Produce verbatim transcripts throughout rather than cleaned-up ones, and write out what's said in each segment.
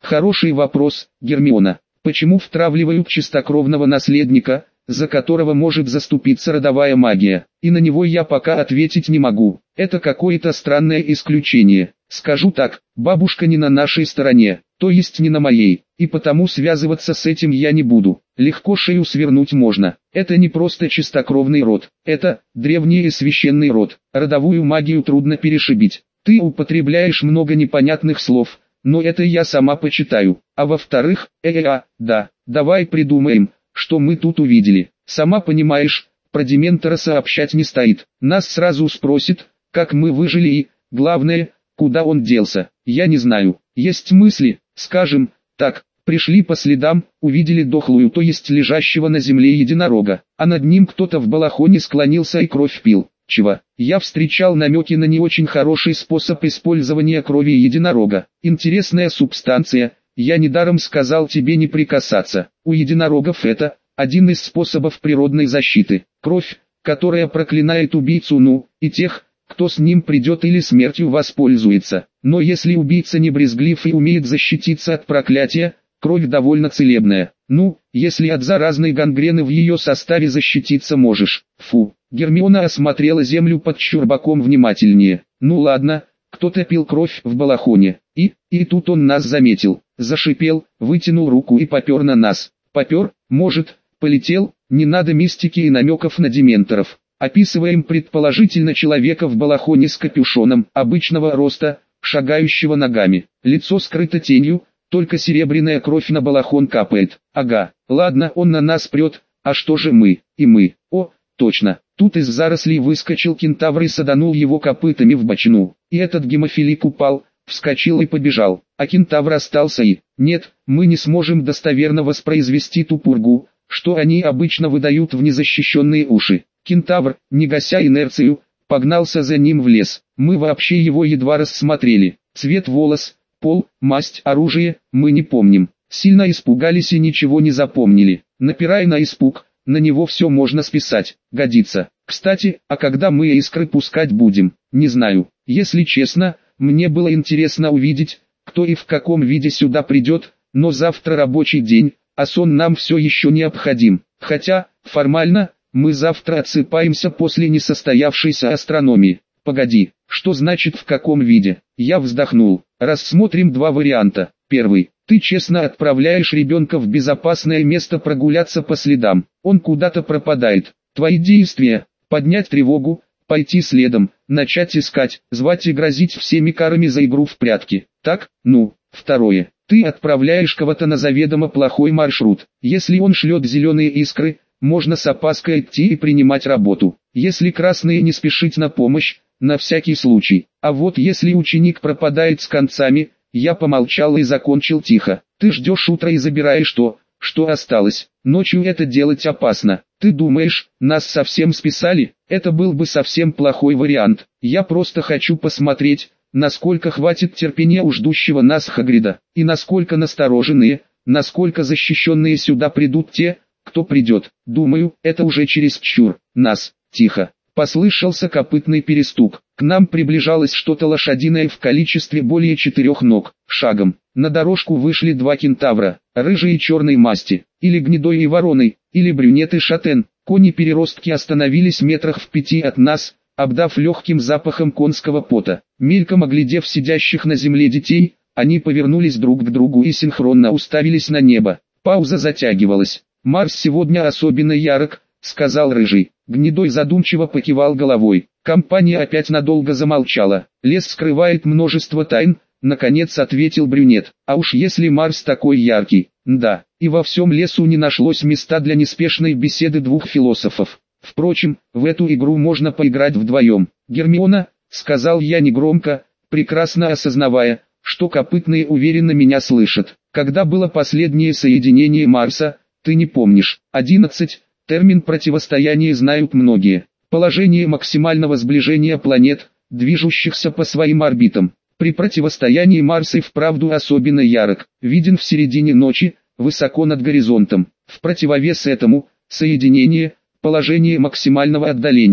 Хороший вопрос, Гермиона. Почему втравливают чистокровного наследника, за которого может заступиться родовая магия? И на него я пока ответить не могу. Это какое-то странное исключение. Скажу так, бабушка не на нашей стороне, то есть не на моей, и потому связываться с этим я не буду. Легко шею свернуть можно. Это не просто чистокровный род, это древний и священный род. Родовую магию трудно перешибить. Ты употребляешь много непонятных слов, но это я сама почитаю. А во-вторых, э-э-а, да, давай придумаем, что мы тут увидели. Сама понимаешь, про Дементора сообщать не стоит. Нас сразу спросят, как мы выжили и, главное, куда он делся. Я не знаю. Есть мысли, скажем, так, пришли по следам, увидели дохлую, то есть лежащего на земле единорога, а над ним кто-то в балахоне склонился и кровь пил. Чего? Я встречал намеки на не очень хороший способ использования крови единорога. Интересная субстанция, я недаром сказал тебе не прикасаться. У единорогов это один из способов природной защиты. Кровь, которая проклинает убийцу, ну, и тех, кто с ним придет или смертью воспользуется. Но если убийца не брезглив и умеет защититься от проклятия, кровь довольно целебная. Ну, если от заразной гангрены в ее составе защититься можешь. Фу. Гермиона осмотрела землю под чурбаком внимательнее. Ну ладно, кто-то пил кровь в балахоне. И, и тут он нас заметил. Зашипел, вытянул руку и попер на нас. Попер, может, полетел, не надо мистики и намеков на дементоров. Описываем предположительно человека в балахоне с капюшоном, обычного роста, шагающего ногами. Лицо скрыто тенью, только серебряная кровь на балахон капает. Ага, ладно, он на нас прет, а что же мы, и мы? О, точно, тут из зарослей выскочил кентавр и саданул его копытами в бочину. И этот гемофилик упал, вскочил и побежал, а кентавр остался и... Нет, мы не сможем достоверно воспроизвести ту пургу, что они обычно выдают в незащищенные уши. Кентавр, не гася инерцию, погнался за ним в лес. Мы вообще его едва рассмотрели. Цвет волос, пол, масть, оружие, мы не помним. Сильно испугались и ничего не запомнили. Напирая на испуг, на него все можно списать. Годится. Кстати, а когда мы искры пускать будем? Не знаю. Если честно, мне было интересно увидеть, кто и в каком виде сюда придет, но завтра рабочий день, а сон нам все еще необходим. Хотя, формально, мы завтра отсыпаемся после несостоявшейся астрономии. Погоди, что значит в каком виде? Я вздохнул. Рассмотрим два варианта. Первый. Ты честно отправляешь ребенка в безопасное место прогуляться по следам. Он куда-то пропадает. Твои действия. Поднять тревогу, пойти следом, начать искать, звать и грозить всеми карами за игру в прятки. Так? Ну. Второе. Ты отправляешь кого-то на заведомо плохой маршрут. Если он шлет зеленые искры, можно с опаской идти и принимать работу. Если красные, не спешить на помощь, на всякий случай. А вот если ученик пропадает с концами, я помолчал и закончил тихо. Ты ждешь утра и забираешь то, что осталось. Ночью это делать опасно. Ты думаешь, нас совсем списали? Это был бы совсем плохой вариант. Я просто хочу посмотреть, насколько хватит терпения у ждущего нас Хагрида, и насколько настороженные, насколько защищенные сюда придут те, кто придет. Думаю, это уже чересчур. Нас. Тихо. Послышался копытный перестук. К нам приближалось что-то лошадиное в количестве более четырех ног. Шагом. На дорожку вышли два кентавра, рыжей и черной масти. Или гнедой и вороной, или брюнет и шатен. Кони-переростки остановились метрах в пяти от нас, обдав легким запахом конского пота. Мельком оглядев сидящих на земле детей, они повернулись друг к другу и синхронно уставились на небо. Пауза затягивалась. «Марс сегодня особенно ярок», — сказал рыжий. Гнедой задумчиво покивал головой. Компания опять надолго замолчала. «Лес скрывает множество тайн», — наконец ответил брюнет. «А уж если Марс такой яркий, да, и во всем лесу не нашлось места для неспешной беседы двух философов. Впрочем, в эту игру можно поиграть вдвоем. Гермиона», — сказал я негромко, прекрасно осознавая, что копытные уверенно меня слышат. «Когда было последнее соединение Марса, ты не помнишь?» одиннадцать. Термин противостояния знают многие. Положение максимального сближения планет, движущихся по своим орбитам. При противостоянии Марс и вправду особенно ярок, виден в середине ночи, высоко над горизонтом. В противовес этому, соединение, положение максимального отдаления.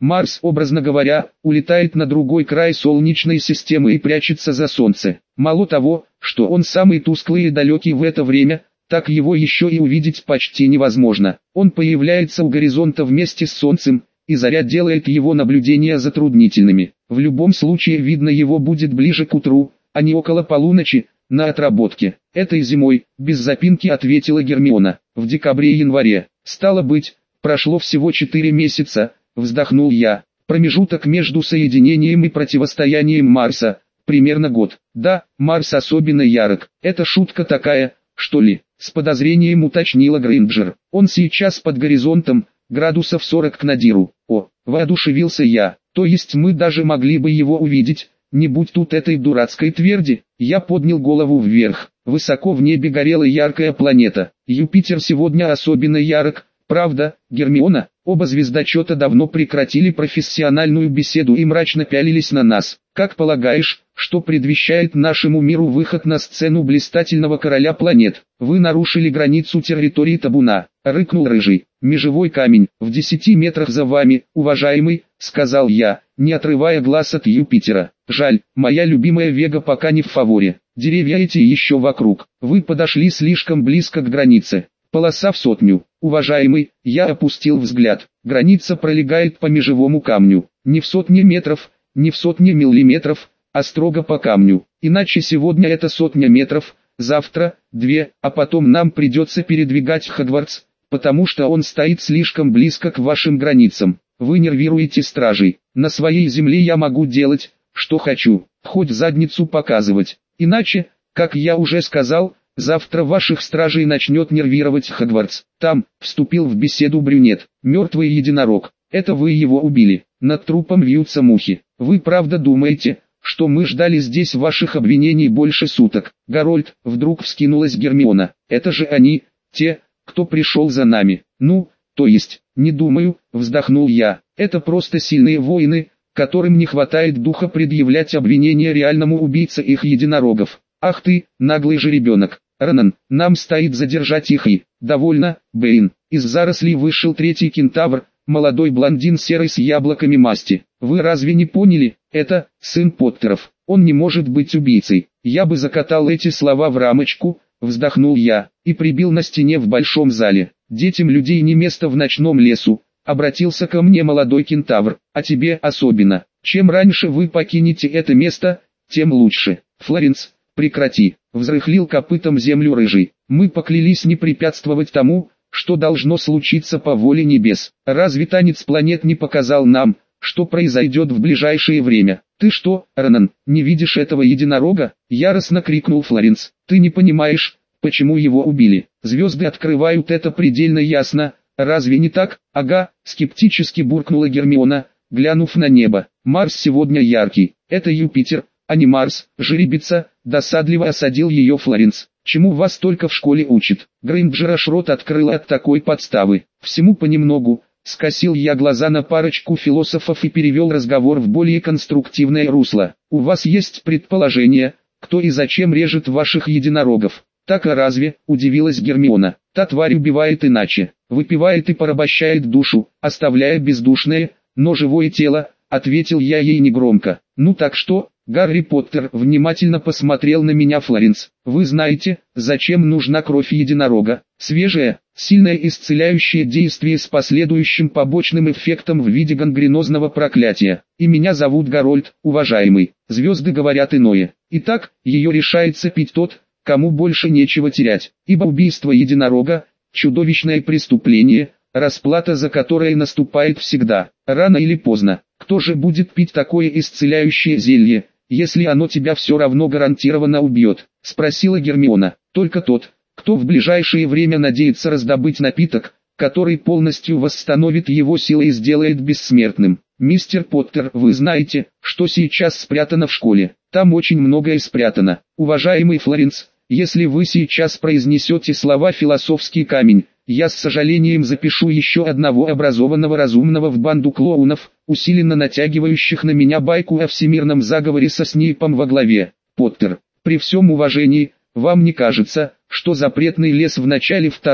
Марс, образно говоря, улетает на другой край Солнечной системы и прячется за Солнце. Мало того, что он самый тусклый и далекий в это время, так его еще и увидеть почти невозможно. Он появляется у горизонта вместе с Солнцем, и заря делает его наблюдения затруднительными. В любом случае видно его будет ближе к утру, а не около полуночи, на отработке. Этой зимой, без запинки ответила Гермиона, в декабре-январе. Стало быть, прошло всего четыре месяца, вздохнул я. Промежуток между соединением и противостоянием Марса, примерно год. Да, Марс особенно ярок. Это шутка такая, что ли? С подозрением уточнила Грейнджер. Он сейчас под горизонтом, градусов сорок к надиру. О, воодушевился я. То есть мы даже могли бы его увидеть, не будь тут этой дурацкой тверди. Я поднял голову вверх. Высоко в небе горела яркая планета. Юпитер сегодня особенно ярок. Правда, Гермиона? Оба звездочета давно прекратили профессиональную беседу и мрачно пялились на нас. Как полагаешь, что предвещает нашему миру выход на сцену блистательного короля планет? Вы нарушили границу территории табуна, рыкнул Рыжий. Межевой камень, в десяти метрах за вами, уважаемый, сказал я, не отрывая глаз от Юпитера. Жаль, моя любимая Вега пока не в фаворе. Деревья эти еще вокруг. Вы подошли слишком близко к границе. Полоса в сотню. Уважаемый, я опустил взгляд. Граница пролегает по межевому камню. Не в сотне метров, не в сотне миллиметров, а строго по камню. Иначе сегодня это сотня метров, завтра две, а потом нам придется передвигать Хогвартс, потому что он стоит слишком близко к вашим границам. Вы нервируете стражей. На своей земле я могу делать, что хочу, хоть задницу показывать. Иначе, как я уже сказал, завтра ваших стражей начнет нервировать Хогвартс. Там, вступил в беседу брюнет, мертвый единорог. Это вы его убили. Над трупом вьются мухи. Вы правда думаете, что мы ждали здесь ваших обвинений больше суток? Гарольд, вдруг вскинулась Гермиона. Это же они, те, кто пришел за нами. Ну, то есть, не думаю, вздохнул я. Это просто сильные воины, которым не хватает духа предъявлять обвинения реальному убийце их единорогов. Ах ты, наглый жеребенок. Ронан, нам стоит задержать их и... Довольно, Бэйн. Из зарослей вышел третий кентавр, молодой блондин серый с яблоками масти. Вы разве не поняли? Это, сын Поттеров. Он не может быть убийцей. Я бы закатал эти слова в рамочку, вздохнул я, и прибил на стене в большом зале. Детям людей не место в ночном лесу. Обратился ко мне молодой кентавр, а тебе особенно. Чем раньше вы покинете это место, тем лучше. Флоренс, прекрати, взрыхлил копытом землю Рыжий. Мы поклялись не препятствовать тому, что должно случиться по воле небес. Разве танец планет не показал нам, что произойдет в ближайшее время? Ты что, Ронан, не видишь этого единорога? Яростно крикнул Флоренс. Ты не понимаешь, почему его убили. Звезды открывают это предельно ясно. Разве не так? Ага, скептически буркнула Гермиона, глянув на небо. Марс сегодня яркий. Это Юпитер, а не Марс. Жеребица, досадливо осадил ее Флоренс. Чему вас только в школе учат? Грейнджер аж рот открыла от такой подставы. Всему понемногу. Скосил я глаза на парочку философов и перевел разговор в более конструктивное русло. У вас есть предположение, кто и зачем режет ваших единорогов? Так а разве, удивилась Гермиона. Та тварь убивает иначе. Выпивает и порабощает душу, оставляя бездушное, но живое тело, ответил я ей негромко. Ну так что? Гарри Поттер внимательно посмотрел на меня. Флоренс, вы знаете, зачем нужна кровь единорога? Свежее, сильное исцеляющее действие с последующим побочным эффектом в виде гангренозного проклятия. И меня зовут Гарольд, уважаемый. Звезды говорят иное. Итак, ее решается пить тот, кому больше нечего терять. Ибо убийство единорога – чудовищное преступление, расплата за которое наступает всегда, рано или поздно. Кто же будет пить такое исцеляющее зелье, если оно тебя все равно гарантированно убьет? Спросила Гермиона. Только тот, кто в ближайшее время надеется раздобыть напиток, который полностью восстановит его силы и сделает бессмертным. Мистер Поттер, вы знаете, что сейчас спрятано в школе. Там очень многое спрятано. Уважаемый Флоренс, если вы сейчас произнесете слова «философский камень», я с сожалением запишу еще одного образованного разумного в банду клоунов, усиленно натягивающих на меня байку о всемирном заговоре со Снейпом во главе. Поттер, при всем уважении, вам не кажется, что запретный лес в начале второго,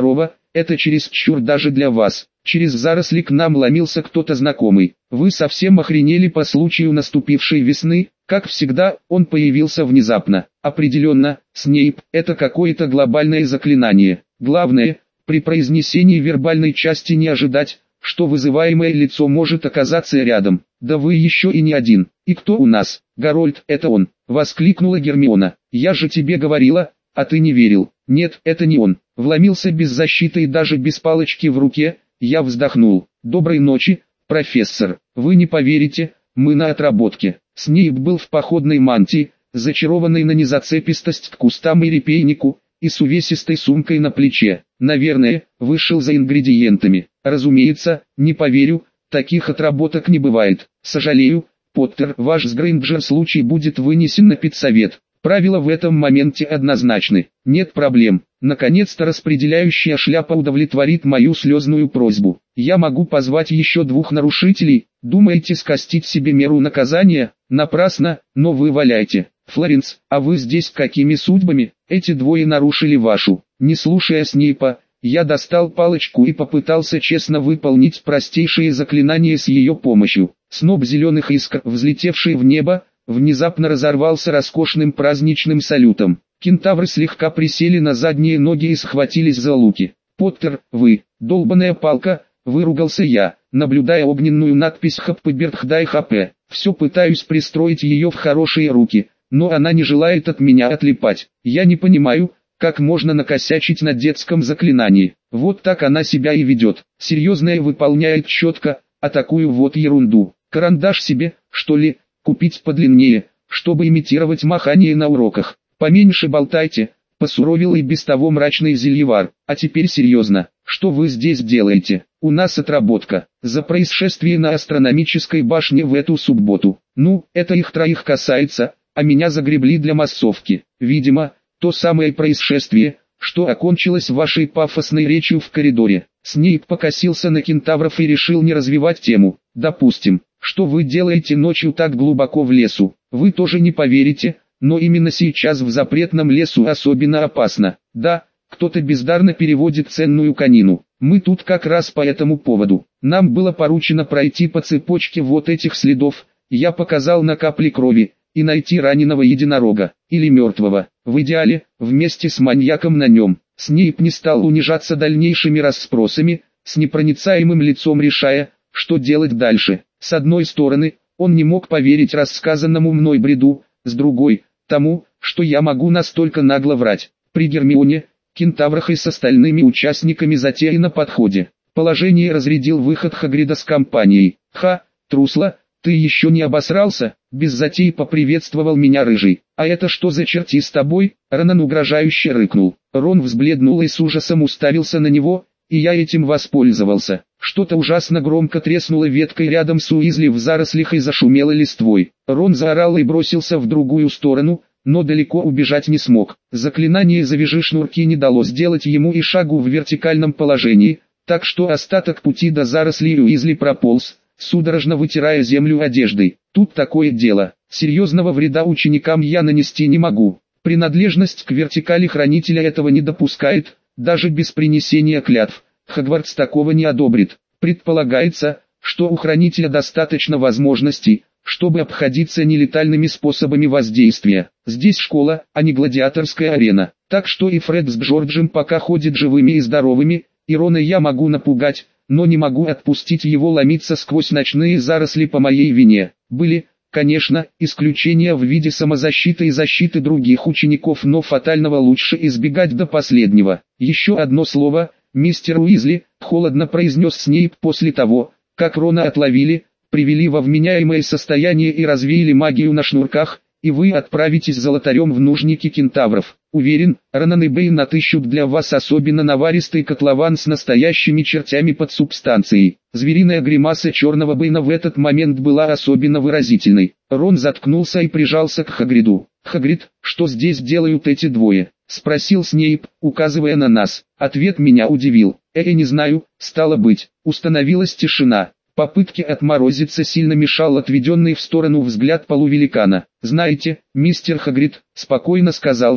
это чересчур даже для вас. Через заросли к нам ломился кто-то знакомый. Вы совсем охренели по случаю наступившей весны? Как всегда, он появился внезапно. Определенно, Снейп, это какое-то глобальное заклинание. Главное, при произнесении вербальной части не ожидать, что вызываемое лицо может оказаться рядом. Да вы еще и не один. И кто у нас? Гарольд, это он, воскликнула Гермиона. Я же тебе говорила, а ты не верил. Нет, это не он. Вломился без защиты и даже без палочки в руке. Я вздохнул. Доброй ночи, профессор. Вы не поверите, мы на отработке. Снейп был в походной мантии, зачарованный на незацепистость к кустам и репейнику, и с увесистой сумкой на плече. Наверное, вышел за ингредиентами. Разумеется, не поверю, таких отработок не бывает. Сожалею, Поттер, ваш с Грейнджер случай будет вынесен на педсовет. Правила в этом моменте однозначны. Нет проблем. Наконец-то распределяющая шляпа удовлетворит мою слезную просьбу. Я могу позвать еще двух нарушителей. Думаете скостить себе меру наказания? Напрасно, но вы валяйте. Флоренс, а вы здесь какими судьбами? Эти двое нарушили вашу. Не слушая Снейпа, я достал палочку и попытался честно выполнить простейшие заклинания с ее помощью. Сноп зеленых искр, взлетевший в небо, внезапно разорвался роскошным праздничным салютом. Кентавры слегка присели на задние ноги и схватились за луки. «Поттер, вы, долбаная палка!» — выругался я, наблюдая огненную надпись «Хаппебертхдай хп». Все пытаюсь пристроить ее в хорошие руки, но она не желает от меня отлипать. Я не понимаю, как можно накосячить на детском заклинании. Вот так она себя и ведет. Серьезное выполняет четко, а такую вот ерунду. Карандаш себе, что ли, купить подлиннее, чтобы имитировать махание на уроках. Поменьше болтайте, посуровил и без того мрачный Зельевар. А теперь серьезно, что вы здесь делаете? У нас отработка, за происшествие на астрономической башне в эту субботу. Ну, это их троих касается, а меня загребли для массовки. Видимо, то самое происшествие, что окончилось вашей пафосной речью в коридоре. Снейп покосился на кентавров и решил не развивать тему. Допустим, что вы делаете ночью так глубоко в лесу. Вы тоже не поверите, но именно сейчас в запретном лесу особенно опасно. Да, кто-то бездарно переводит ценную конину. Мы тут как раз по этому поводу. Нам было поручено пройти по цепочке вот этих следов. Я показал на капли крови, и найти раненого единорога, или мертвого, в идеале, вместе с маньяком на нем. Снейп не стал унижаться дальнейшими расспросами, с непроницаемым лицом решая, что делать дальше. С одной стороны, он не мог поверить рассказанному мной бреду, с другой, тому, что я могу настолько нагло врать. При Гермионе, кентаврах и с остальными участниками затеи на подходе. Положение разрядил выход Хагрида с компанией. «Ха, трусла, ты еще не обосрался?» Без затей поприветствовал меня Рыжий. «А это что за черти с тобой?» Ронан угрожающе рыкнул. Рон взбледнул и с ужасом уставился на него, и я этим воспользовался. Что-то ужасно громко треснуло веткой рядом с Уизли в зарослях и зашумело листвой. Рон заорал и бросился в другую сторону, но далеко убежать не смог. Заклинание «Завяжи шнурки» не дало сделать ему и шагу в вертикальном положении, так что остаток пути до зарослей Уизли прополз, судорожно вытирая землю одеждой. Тут такое дело. Серьезного вреда ученикам я нанести не могу. Принадлежность к вертикали хранителя этого не допускает, даже без принесения клятв. Хогвартс такого не одобрит. Предполагается, что у хранителя достаточно возможностей, чтобы обходиться нелетальными способами воздействия. Здесь школа, а не гладиаторская арена. Так что и Фред с Джорджем пока ходят живыми и здоровыми, и Рона я могу напугать, но не могу отпустить его ломиться сквозь ночные заросли по моей вине. Были, конечно, исключения в виде самозащиты и защиты других учеников, но фатального лучше избегать до последнего. Еще одно слово, мистер Уизли, холодно произнес Снейп после того, как Рона отловили, привели во вменяемое состояние и развеяли магию на шнурках, и вы отправитесь золотарем в нужники кентавров. Уверен, Ронан и Бэйн отыщут для вас особенно наваристый котлован с настоящими чертями под субстанцией. Звериная гримаса черного Бэйна в этот момент была особенно выразительной. Рон заткнулся и прижался к Хагриду. «Хагрид, что здесь делают эти двое?» — спросил Снейп, указывая на нас. Ответ меня удивил. «Э, не знаю, стало быть». Установилась тишина. Попытке отморозиться сильно мешал отведенный в сторону взгляд полувеликана. «Знаете, мистер Хагрид», — спокойно сказал я, —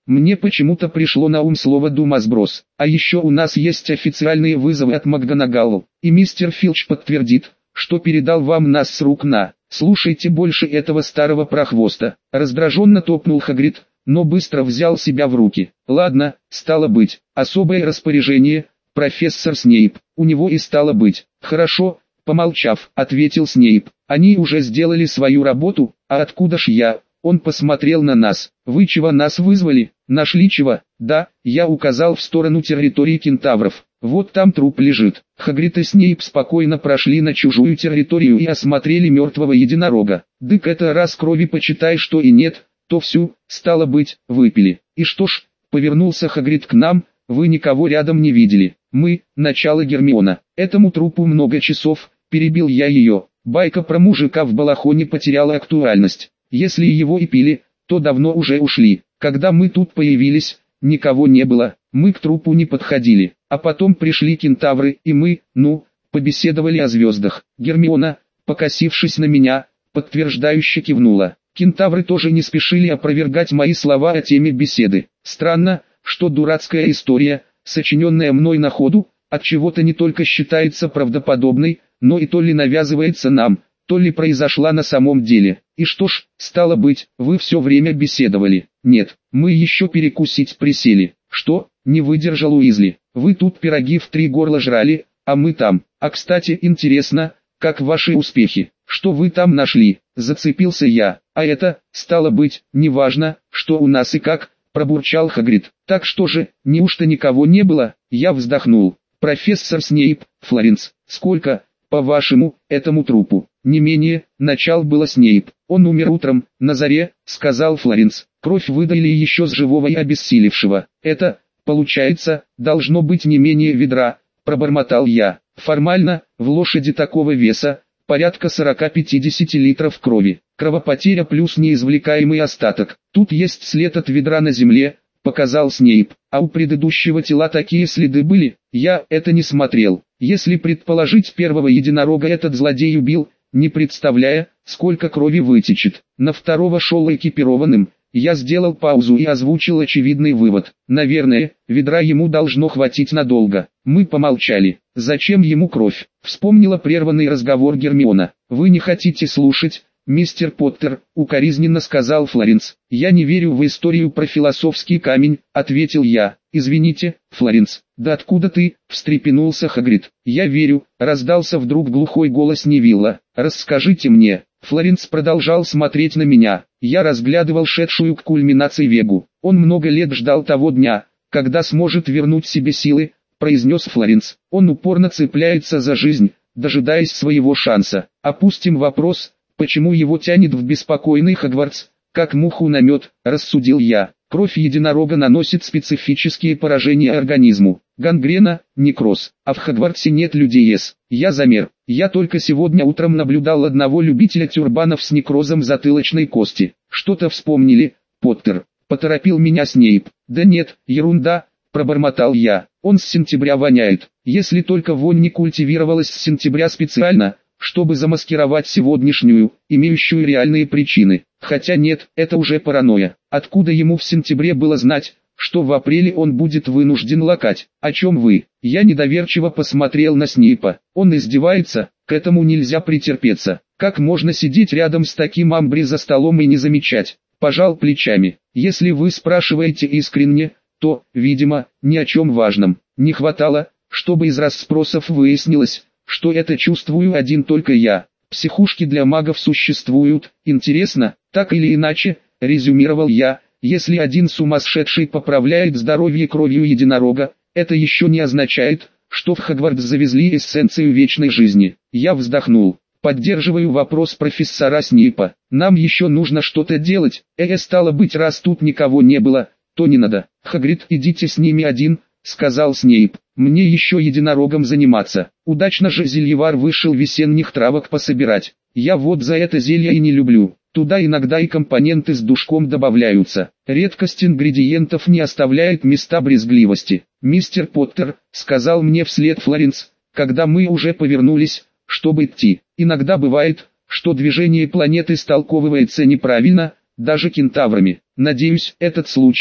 Мне почему-то пришло на ум слово «думасброс». А еще у нас есть официальные вызовы от МакГонагалл, и мистер Филч подтвердит, что передал вам нас с рук на. Слушайте больше этого старого прохвоста. Раздраженно топнул Хагрид, но быстро взял себя в руки. Ладно, стало быть, особое распоряжение, профессор Снейп, у него и стало быть. Хорошо, помолчав, ответил Снейп. Они уже сделали свою работу, а откуда ж я? Он посмотрел на нас. Вы чего нас вызвали? Нашли чего? Да, я указал в сторону территории кентавров. Вот там труп лежит. Хагрид и Снейп спокойно прошли на чужую территорию и осмотрели мертвого единорога. Дык это раз крови почитай что и нет, то всю, стало быть, выпили. И что ж, повернулся Хагрид к нам, вы никого рядом не видели. Мы, начало Гермиона. Этому трупу много часов, перебил я ее. Байка про мужика в балахоне потеряла актуальность. Если его и пили, то давно уже ушли. Когда мы тут появились, никого не было, мы к трупу не подходили. А потом пришли кентавры, и мы, ну, побеседовали о звездах. Гермиона, покосившись на меня, подтверждающе кивнула. Кентавры тоже не спешили опровергать мои слова о теме беседы. Странно, что дурацкая история, сочиненная мной на ходу, от чего-то не только считается правдоподобной, но и то ли навязывается нам, то ли произошла на самом деле. И что ж, стало быть, вы все время беседовали. Нет, мы еще перекусить присели. Что, не выдержал Уизли, вы тут пироги в три горла жрали, а мы там. А кстати, интересно, как ваши успехи, что вы там нашли, зацепился я. А это, стало быть, неважно, что у нас и как, пробурчал Хагрид. Так что же, неужто никого не было? Я вздохнул. Профессор Снейп, Флоренс, сколько, по-вашему, этому трупу? Не менее, начал было Снейп. Он умер утром, на заре, сказал Флоренс. Кровь выдали еще с живого и обессилевшего. Это, получается, должно быть не менее ведра, пробормотал я. Формально, в лошади такого веса, порядка сорок-пятьдесят литров крови. Кровопотеря плюс неизвлекаемый остаток. Тут есть след от ведра на земле, показал Снейп. А у предыдущего тела такие следы были, я это не смотрел. Если предположить, первого единорога этот злодей убил, не представляя, сколько крови вытечет. На второго шел экипированным. Я сделал паузу и озвучил очевидный вывод. Наверное, ведра ему должно хватить надолго. Мы помолчали. Зачем ему кровь? Вспомнила прерванный разговор Гермиона. Вы не хотите слушать, мистер Поттер, укоризненно сказал Флоренс. Я не верю в историю про философский камень, ответил я. Извините, Флоренс. Да откуда ты? Встрепенулся Хагрид. Я верю, раздался вдруг глухой голос Невилла. Расскажите мне. Флоренс продолжал смотреть на меня. Я разглядывал шедшую к кульминации Вегу. Он много лет ждал того дня, когда сможет вернуть себе силы, произнес Флоренс. Он упорно цепляется за жизнь, дожидаясь своего шанса. Опустим вопрос, почему его тянет в беспокойный Хогвартс, как муху на мед, рассудил я. Кровь единорога наносит специфические поражения организму. Гангрена, некроз. А в Хогвартсе нет людей с. Я замер. Я только сегодня утром наблюдал одного любителя тюрбанов с некрозом затылочной кости. Что-то вспомнили, Поттер? Поторопил меня Снейп. Да нет, ерунда, пробормотал я. Он с сентября воняет. Если только вонь не культивировалась с сентября специально, чтобы замаскировать сегодняшнюю, имеющую реальные причины. Хотя нет, это уже паранойя. Откуда ему в сентябре было знать, что в апреле он будет вынужден лакать? О чем вы? Я недоверчиво посмотрел на Снейпа. Он издевается, к этому нельзя претерпеться. Как можно сидеть рядом с таким амбри за столом и не замечать? Пожал плечами. Если вы спрашиваете искренне, то, видимо, ни о чем важном. Не хватало, чтобы из расспросов выяснилось, что это чувствую один только я. Психушки для магов существуют, интересно, так или иначе, резюмировал я, если один сумасшедший поправляет здоровье кровью единорога, это еще не означает, что в Хогвартс завезли эссенцию вечной жизни. Я вздохнул. Поддерживаю вопрос профессора Снейпа. Нам еще нужно что-то делать, э, стало быть, раз тут никого не было, то не надо. Хагрид, идите с ними один, сказал Снейп. Мне еще единорогом заниматься. Удачно же зельевар вышел весенних травок пособирать. Я вот за это зелье и не люблю. Туда иногда и компоненты с душком добавляются. Редкость ингредиентов не оставляет места брезгливости. Мистер Поттер, сказал мне вслед Флоренс, когда мы уже повернулись, чтобы идти. Иногда бывает, что движение планеты истолковывается неправильно, даже кентаврами. Надеюсь, этот случай,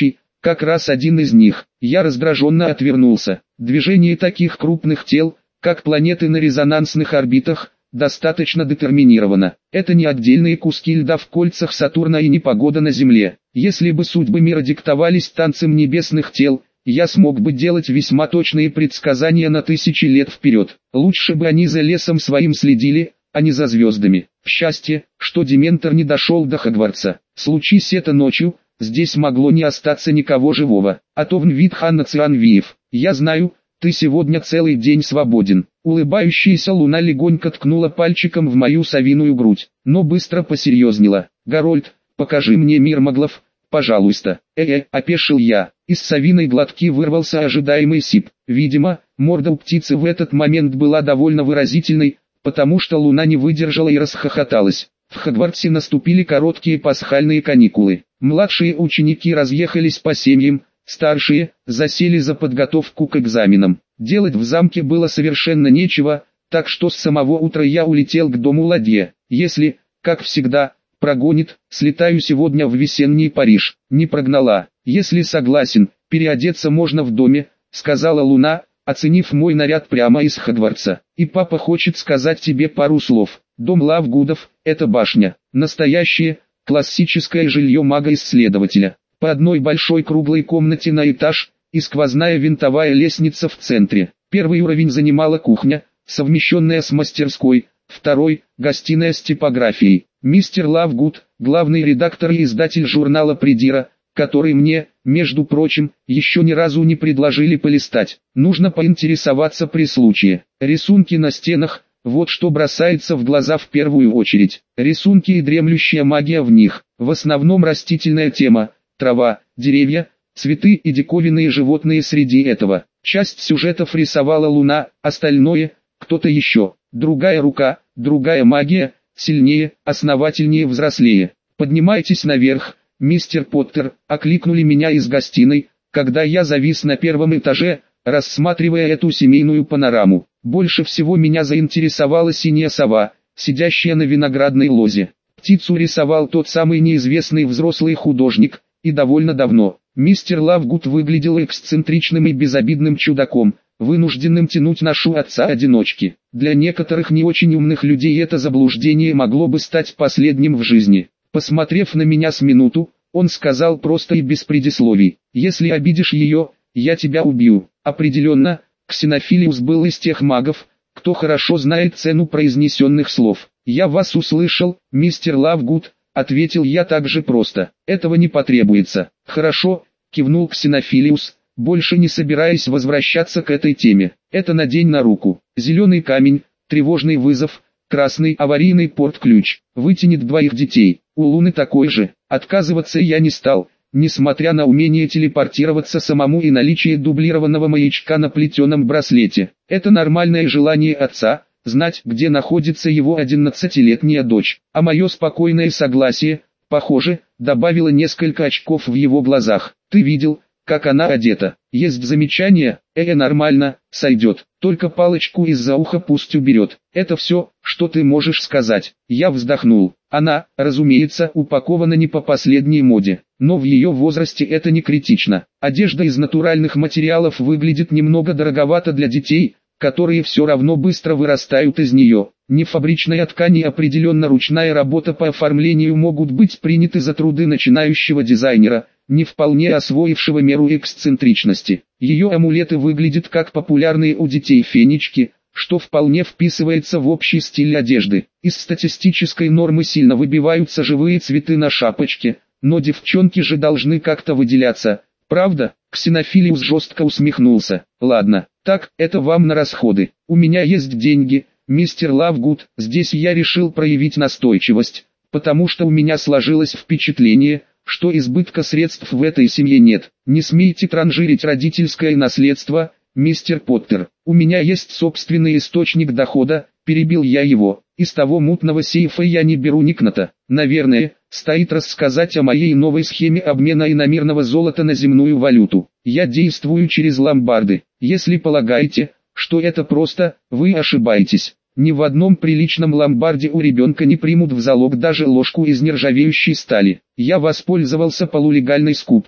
как раз один из них. Я раздраженно отвернулся. Движение таких крупных тел, как планеты на резонансных орбитах, достаточно детерминировано. Это не отдельные куски льда в кольцах Сатурна и не погода на Земле. Если бы судьбы мира диктовались танцем небесных тел, я смог бы делать весьма точные предсказания на тысячи лет вперед. Лучше бы они за лесом своим следили, а не за звездами. Счастье, что Дементор не дошел до Хогвартса. Случись это ночью, здесь могло не остаться никого живого. А то в Нвитхан Цианвиев. Я знаю, ты сегодня целый день свободен. Улыбающаяся луна легонько ткнула пальчиком в мою совиную грудь, но быстро посерьезнела. Гарольд, покажи мне мир маглов, пожалуйста. Э-э, опешил я. Из совиной глотки вырвался ожидаемый сип. Видимо, морда у птицы в этот момент была довольно выразительной, потому что луна не выдержала и расхохоталась. В Хогвартсе наступили короткие пасхальные каникулы. Младшие ученики разъехались по семьям, старшие засели за подготовку к экзаменам. Делать в замке было совершенно нечего, так что с самого утра я улетел к дому ладье. Если, как всегда, прогонит, слетаю сегодня в весенний Париж. Не прогнала. Если согласен, переодеться можно в доме, сказала луна, оценив мой наряд прямо из Хогвартса. И папа хочет сказать тебе пару слов. Дом Лавгудов – это башня. Настоящее, классическое жилье мага-исследователя. По одной большой круглой комнате на этаж, и сквозная винтовая лестница в центре. Первый уровень занимала кухня, совмещенная с мастерской, второй – гостиная с типографией. Мистер Лавгуд, главный редактор и издатель журнала «Придира», который мне, между прочим, еще ни разу не предложили полистать. Нужно поинтересоваться при случае. Рисунки на стенах – вот что бросается в глаза в первую очередь. Рисунки и дремлющая магия в них. В основном растительная тема, трава, деревья, цветы и диковинные животные среди этого. Часть сюжетов рисовала луна, остальное – кто-то еще. Другая рука, другая магия, сильнее, основательнее, взрослее. «Поднимайтесь наверх, мистер Поттер», — окликнули меня из гостиной, когда я завис на первом этаже, рассматривая эту семейную панораму. Больше всего меня заинтересовала синяя сова, сидящая на виноградной лозе. Птицу рисовал тот самый неизвестный взрослый художник, и довольно давно. Мистер Лавгуд выглядел эксцентричным и безобидным чудаком, вынужденным тянуть ношу отца-одиночки. Для некоторых не очень умных людей это заблуждение могло бы стать последним в жизни. Посмотрев на меня с минуту, он сказал просто и без предисловий: «Если обидишь ее, я тебя убью». Определенно, Ксенофилиус был из тех магов, кто хорошо знает цену произнесенных слов. «Я вас услышал, мистер Лавгуд», — ответил я так же просто. «Этого не потребуется». «Хорошо», — кивнул Ксенофилиус, больше не собираясь возвращаться к этой теме. «Это надень на руку. Зеленый камень, тревожный вызов, красный аварийный порт-ключ. Вытянет двоих детей. У Луны такой же». Отказываться я не стал, несмотря на умение телепортироваться самому и наличие дублированного маячка на плетеном браслете. Это нормальное желание отца — знать, где находится его одиннадцатилетняя дочь. А мое спокойное согласие, похоже, добавило несколько очков в его глазах. «Ты видел, как она одета? Есть замечание?» «Э, нормально, сойдет. Только палочку из-за уха пусть уберет. Это все, что ты можешь сказать». Я вздохнул. Она, разумеется, упакована не по последней моде, но в ее возрасте это не критично. Одежда из натуральных материалов выглядит немного дороговато для детей, которые все равно быстро вырастают из нее. Нефабричная ткань и определенно ручная работа по оформлению могут быть приняты за труды начинающего дизайнера, не вполне освоившего меру эксцентричности. Ее амулеты выглядят как популярные у детей фенечки, что вполне вписывается в общий стиль одежды. Из статистической нормы сильно выбиваются живые цветы на шапочке, но девчонки же должны как-то выделяться, правда? Ксенофилиус жестко усмехнулся. «Ладно, так, это вам на расходы. У меня есть деньги, мистер Лавгуд». Здесь я решил проявить настойчивость, потому что у меня сложилось впечатление, что избытка средств в этой семье нет. «Не смейте транжирить родительское наследство, мистер Поттер. У меня есть собственный источник дохода», — перебил я его. «Из того мутного сейфа я не беру ни кната. Наверное, стоит рассказать о моей новой схеме обмена иномирного золота на земную валюту. Я действую через ломбарды. Если полагаете, что это просто, вы ошибаетесь. Ни в одном приличном ломбарде у ребенка не примут в залог даже ложку из нержавеющей стали. Я воспользовался полулегальной скупкой.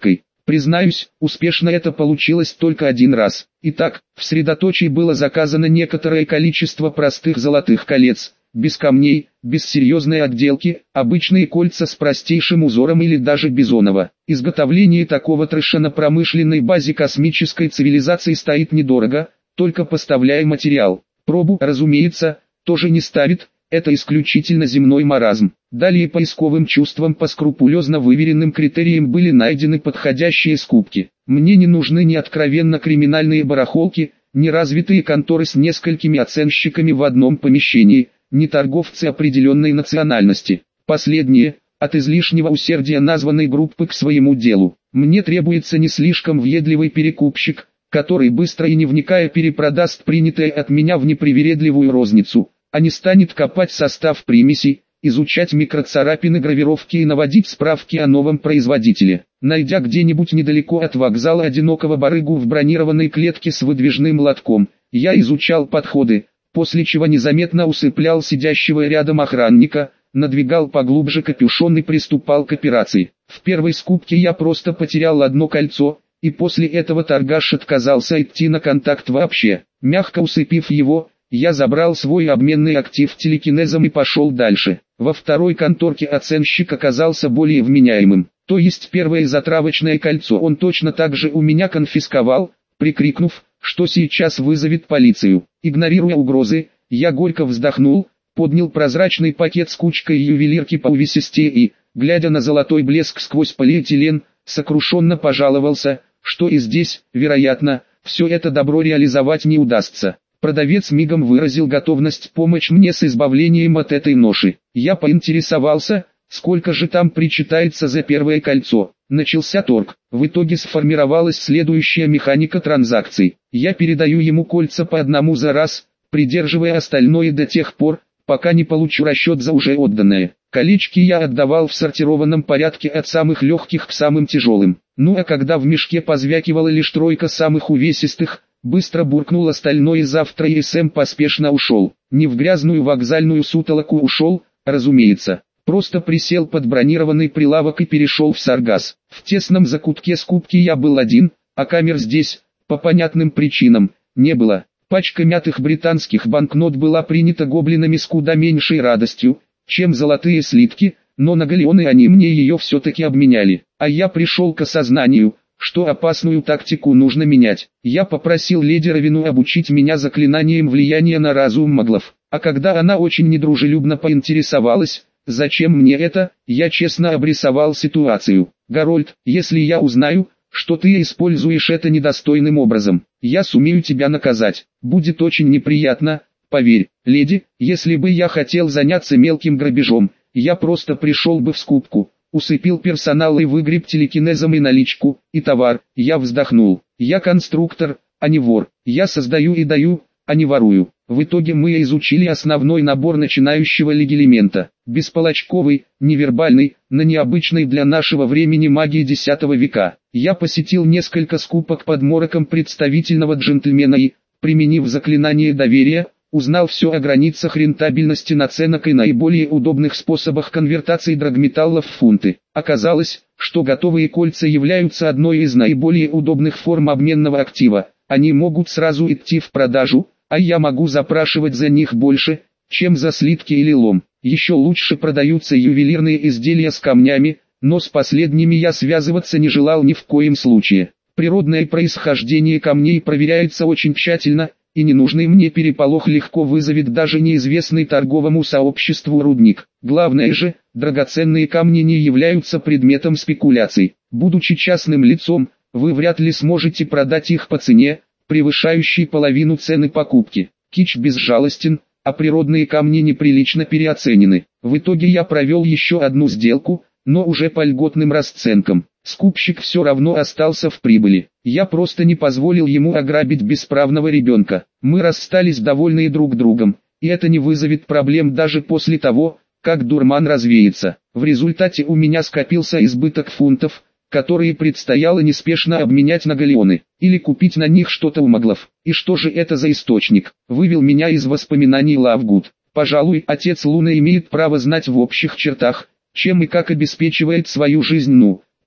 Признаюсь, успешно это получилось только один раз. Итак, в средоточии было заказано некоторое количество простых золотых колец, без камней, без серьезной отделки, обычные кольца с простейшим узором или даже бизоново. Изготовление такого трэша на промышленной базе космической цивилизации стоит недорого, только поставляя материал. Пробу, разумеется, тоже не ставит, это исключительно земной маразм. Далее поисковым чувствам по скрупулезно выверенным критериям были найдены подходящие скупки. Мне не нужны ни откровенно криминальные барахолки, ни развитые конторы с несколькими оценщиками в одном помещении, ни торговцы определенной национальности. Последние, от излишнего усердия названной группы к своему делу. Мне требуется не слишком въедливый перекупщик, который быстро и не вникая перепродаст принятое от меня в непривередливую розницу, а не станет копать состав примесей, изучать микроцарапины гравировки и наводить справки о новом производителе. Найдя где-нибудь недалеко от вокзала одинокого барыгу в бронированной клетке с выдвижным лотком, я изучал подходы, после чего незаметно усыплял сидящего рядом охранника, надвигал поглубже капюшон и приступал к операции. В первой скупке я просто потерял одно кольцо, и после этого торгаш отказался идти на контакт вообще. Мягко усыпив его, я забрал свой обменный актив телекинезом и пошел дальше. Во второй конторке оценщик оказался более вменяемым. То есть первое затравочное кольцо он точно так же у меня конфисковал, прикрикнув, что сейчас вызовет полицию. Игнорируя угрозы, я горько вздохнул, поднял прозрачный пакет с кучкой ювелирки по увесистее и, глядя на золотой блеск сквозь полиэтилен, сокрушенно пожаловался, что и здесь, вероятно, все это добро реализовать не удастся. Продавец мигом выразил готовность помочь мне с избавлением от этой ноши. Я поинтересовался, сколько же там причитается за первое кольцо. Начался торг. В итоге сформировалась следующая механика транзакций. Я передаю ему кольца по одному за раз, придерживая остальное до тех пор, пока не получу расчет за уже отданное. Колечки я отдавал в сортированном порядке от самых легких к самым тяжелым. Ну а когда в мешке позвякивала лишь тройка самых увесистых, быстро буркнул остальное завтра и Сэм поспешно ушел. Не в грязную вокзальную сутолоку ушел, разумеется. Просто присел под бронированный прилавок и перешел в саргас. В тесном закутке скупки я был один, а камер здесь, по понятным причинам, не было. Пачка мятых британских банкнот была принята гоблинами с куда меньшей радостью, чем золотые слитки, но на галеоны они мне ее все-таки обменяли. А я пришел к осознанию, что опасную тактику нужно менять. Я попросил леди Равину обучить меня заклинанием влияния на разум маглов. А когда она очень недружелюбно поинтересовалась, зачем мне это, я честно обрисовал ситуацию. Гарольд, если я узнаю, что ты используешь это недостойным образом, я сумею тебя наказать. Будет очень неприятно, поверь. Леди, если бы я хотел заняться мелким грабежом, я просто пришел бы в скупку, усыпил персонал и выгреб телекинезом и наличку, и товар. Я вздохнул. Я конструктор, а не вор. Я создаю и даю, а не ворую. В итоге мы изучили основной набор начинающего легилемента. Бесполочковый, невербальный, на необычной для нашего времени магии десятого века. Я посетил несколько скупок под мороком представительного джентльмена и, применив заклинание доверия, узнал все о границах рентабельности наценок и наиболее удобных способах конвертации драгметаллов в фунты. Оказалось, что готовые кольца являются одной из наиболее удобных форм обменного актива. Они могут сразу идти в продажу, а я могу запрашивать за них больше, чем за слитки или лом. Еще лучше продаются ювелирные изделия с камнями, но с последними я связываться не желал ни в коем случае. Природное происхождение камней проверяется очень тщательно, и ненужный мне переполох легко вызовет даже неизвестный торговому сообществу рудник. Главное же, драгоценные камни не являются предметом спекуляций. Будучи частным лицом, вы вряд ли сможете продать их по цене, превышающей половину цены покупки. Кич безжалостен, а природные камни неприлично переоценены. В итоге я провел еще одну сделку, но уже по льготным расценкам. Скупщик все равно остался в прибыли. Я просто не позволил ему ограбить бесправного ребенка. Мы расстались довольные друг другом, и это не вызовет проблем даже после того, как дурман развеется. В результате у меня скопился избыток фунтов, которые предстояло неспешно обменять на галеоны, или купить на них что-то у маглов. И что же это за источник? Вывел меня из воспоминаний Лавгуд. Пожалуй, отец Луны имеет право знать в общих чертах, чем и как обеспечивает свою жизнь. Ну,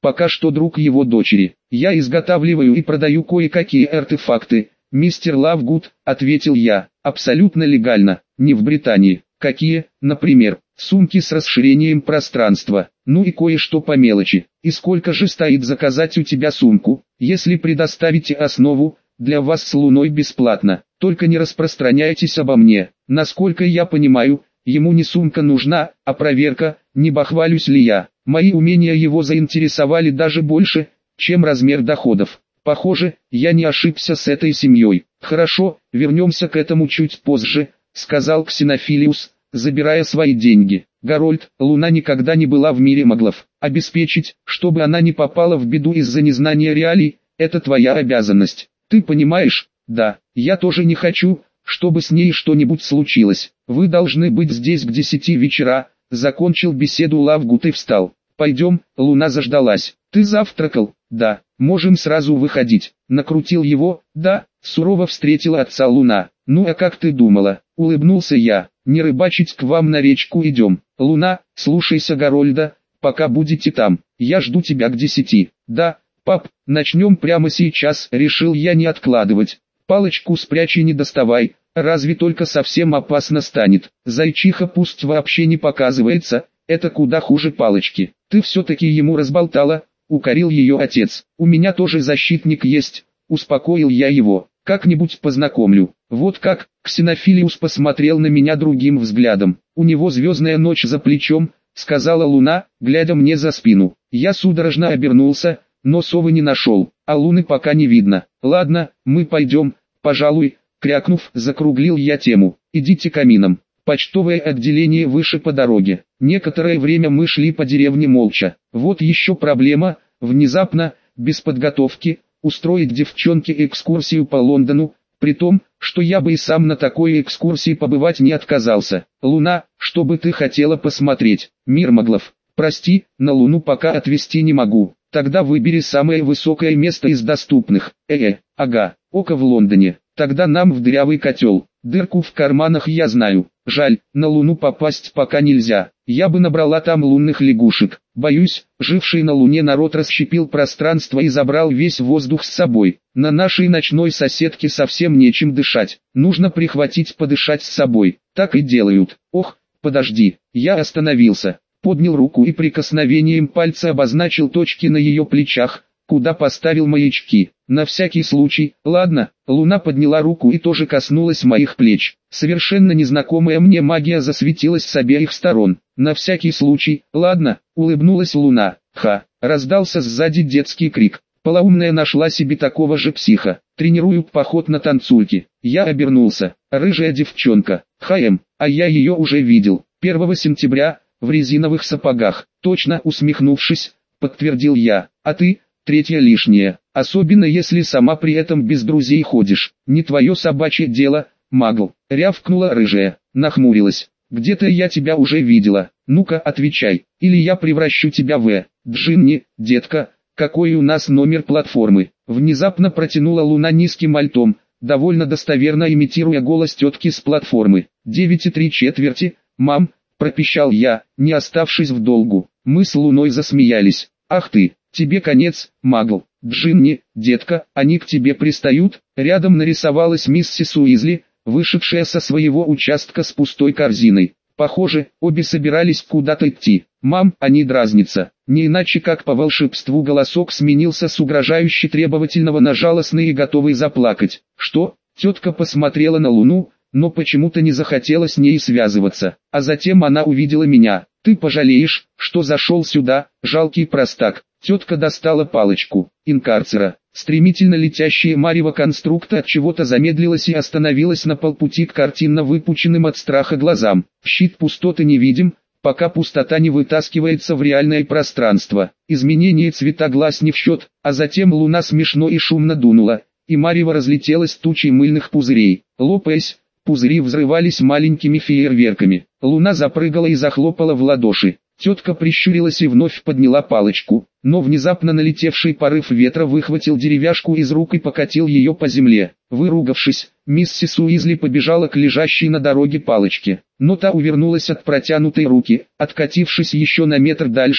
пока что друг его дочери. Я изготавливаю и продаю кое-какие артефакты, мистер Лавгуд, ответил я. Абсолютно легально, не в Британии. Какие, например, сумки с расширением пространства, ну и кое-что по мелочи. И сколько же стоит заказать у тебя сумку, если предоставите основу, для вас с Луной бесплатно. Только не распространяйтесь обо мне. Насколько я понимаю, ему не сумка нужна, а проверка, не бахвалюсь ли я. Мои умения его заинтересовали даже больше, чем размер доходов. Похоже, я не ошибся с этой семьей. Хорошо, вернемся к этому чуть позже, сказал Ксенофилиус, забирая свои деньги. Гарольд, Луна никогда не была в мире маглов. Обеспечить, чтобы она не попала в беду из-за незнания реалий, это твоя обязанность. Ты понимаешь? Да, я тоже не хочу, чтобы с ней что-нибудь случилось. Вы должны быть здесь к десяти вечера. Закончил беседу Лавгуд и встал. Пойдем, Луна заждалась. Ты завтракал? Да. Можем сразу выходить. Накрутил его? Да. Сурово встретила отца Луна. Ну а как ты думала? Улыбнулся я. Не рыбачить к вам на речку идем. Луна, слушайся Гарольда, пока будете там. Я жду тебя к десяти. Да, пап, начнем прямо сейчас. Решил я не откладывать. Палочку спрячь и не доставай. Разве только совсем опасно станет. Зайчиха пусть вообще не показывается, это куда хуже палочки. Ты все-таки ему разболтала, укорил ее отец. У меня тоже защитник есть, успокоил я его. Как-нибудь познакомлю. Вот как, Ксенофилиус посмотрел на меня другим взглядом. У него звездная ночь за плечом, сказала Луна, глядя мне за спину. Я судорожно обернулся, но совы не нашел, а Луны пока не видно. Ладно, мы пойдем, пожалуй. Крякнув, закруглил я тему. Идите камином. Почтовое отделение выше по дороге. Некоторое время мы шли по деревне молча. Вот еще проблема, внезапно, без подготовки, устроить девчонке экскурсию по Лондону, при том, что я бы и сам на такой экскурсии побывать не отказался. Луна, что бы ты хотела посмотреть? Мир маглов. Прости, на Луну пока отвезти не могу. Тогда выбери самое высокое место из доступных. Э-э, ага, око в Лондоне. Тогда нам в дырявый котел. Дырку в карманах я знаю. Жаль, на Луну попасть пока нельзя. Я бы набрала там лунных лягушек. Боюсь, живший на Луне народ расщепил пространство и забрал весь воздух с собой. На нашей ночной соседке совсем нечем дышать. Нужно прихватить подышать с собой. Так и делают. Ох, подожди. Я остановился. Поднял руку и прикосновением пальца обозначил точки на ее плечах, куда поставил маячки. На всякий случай, ладно, Луна подняла руку и тоже коснулась моих плеч. Совершенно незнакомая мне магия засветилась с обеих сторон. На всякий случай, ладно, улыбнулась Луна. Ха, раздался сзади детский крик. Полоумная нашла себе такого же психа. Тренирую поход на танцульки. Я обернулся. Рыжая девчонка. Хаем, а я ее уже видел. первого сентября, в резиновых сапогах. Точно, усмехнувшись, подтвердил я. А ты? Третья лишняя, особенно если сама при этом без друзей ходишь. Не твое собачье дело, магл. Рявкнула рыжая, нахмурилась. Где-то я тебя уже видела. Ну-ка отвечай, или я превращу тебя в... Джинни, детка, какой у нас номер платформы? Внезапно протянула Луна низким альтом, довольно достоверно имитируя голос тетки с платформы. Девять и три четверти, мам, пропищал я, не оставшись в долгу. Мы с Луной засмеялись. Ах ты! Тебе конец, магл. Джинни, детка, они к тебе пристают. Рядом нарисовалась миссис Уизли, вышедшая со своего участка с пустой корзиной. Похоже, обе собирались куда-то идти. Мам, они дразнятся. Не иначе как по волшебству голосок сменился с угрожающе требовательного на жалостный и готовый заплакать. Что? Тетка посмотрела на Луну, но почему-то не захотела с ней связываться. А затем она увидела меня. Ты пожалеешь, что зашел сюда, жалкий простак. Тетка достала палочку, инкарцера. Стремительно летящее марево конструкта от чего-то замедлилась и остановилась на полпути к картинно выпученным от страха глазам. Щит пустоты не видим, пока пустота не вытаскивается в реальное пространство. Изменение цвета глаз не в счет, а затем Луна смешно и шумно дунула, и марево разлетелось тучей мыльных пузырей. Лопаясь, пузыри взрывались маленькими фейерверками. Луна запрыгала и захлопала в ладоши. Тетка прищурилась и вновь подняла палочку, но внезапно налетевший порыв ветра выхватил деревяшку из рук и покатил ее по земле. Выругавшись, миссис Уизли побежала к лежащей на дороге палочке, но та увернулась от протянутой руки. Откатившись еще на метр дальше,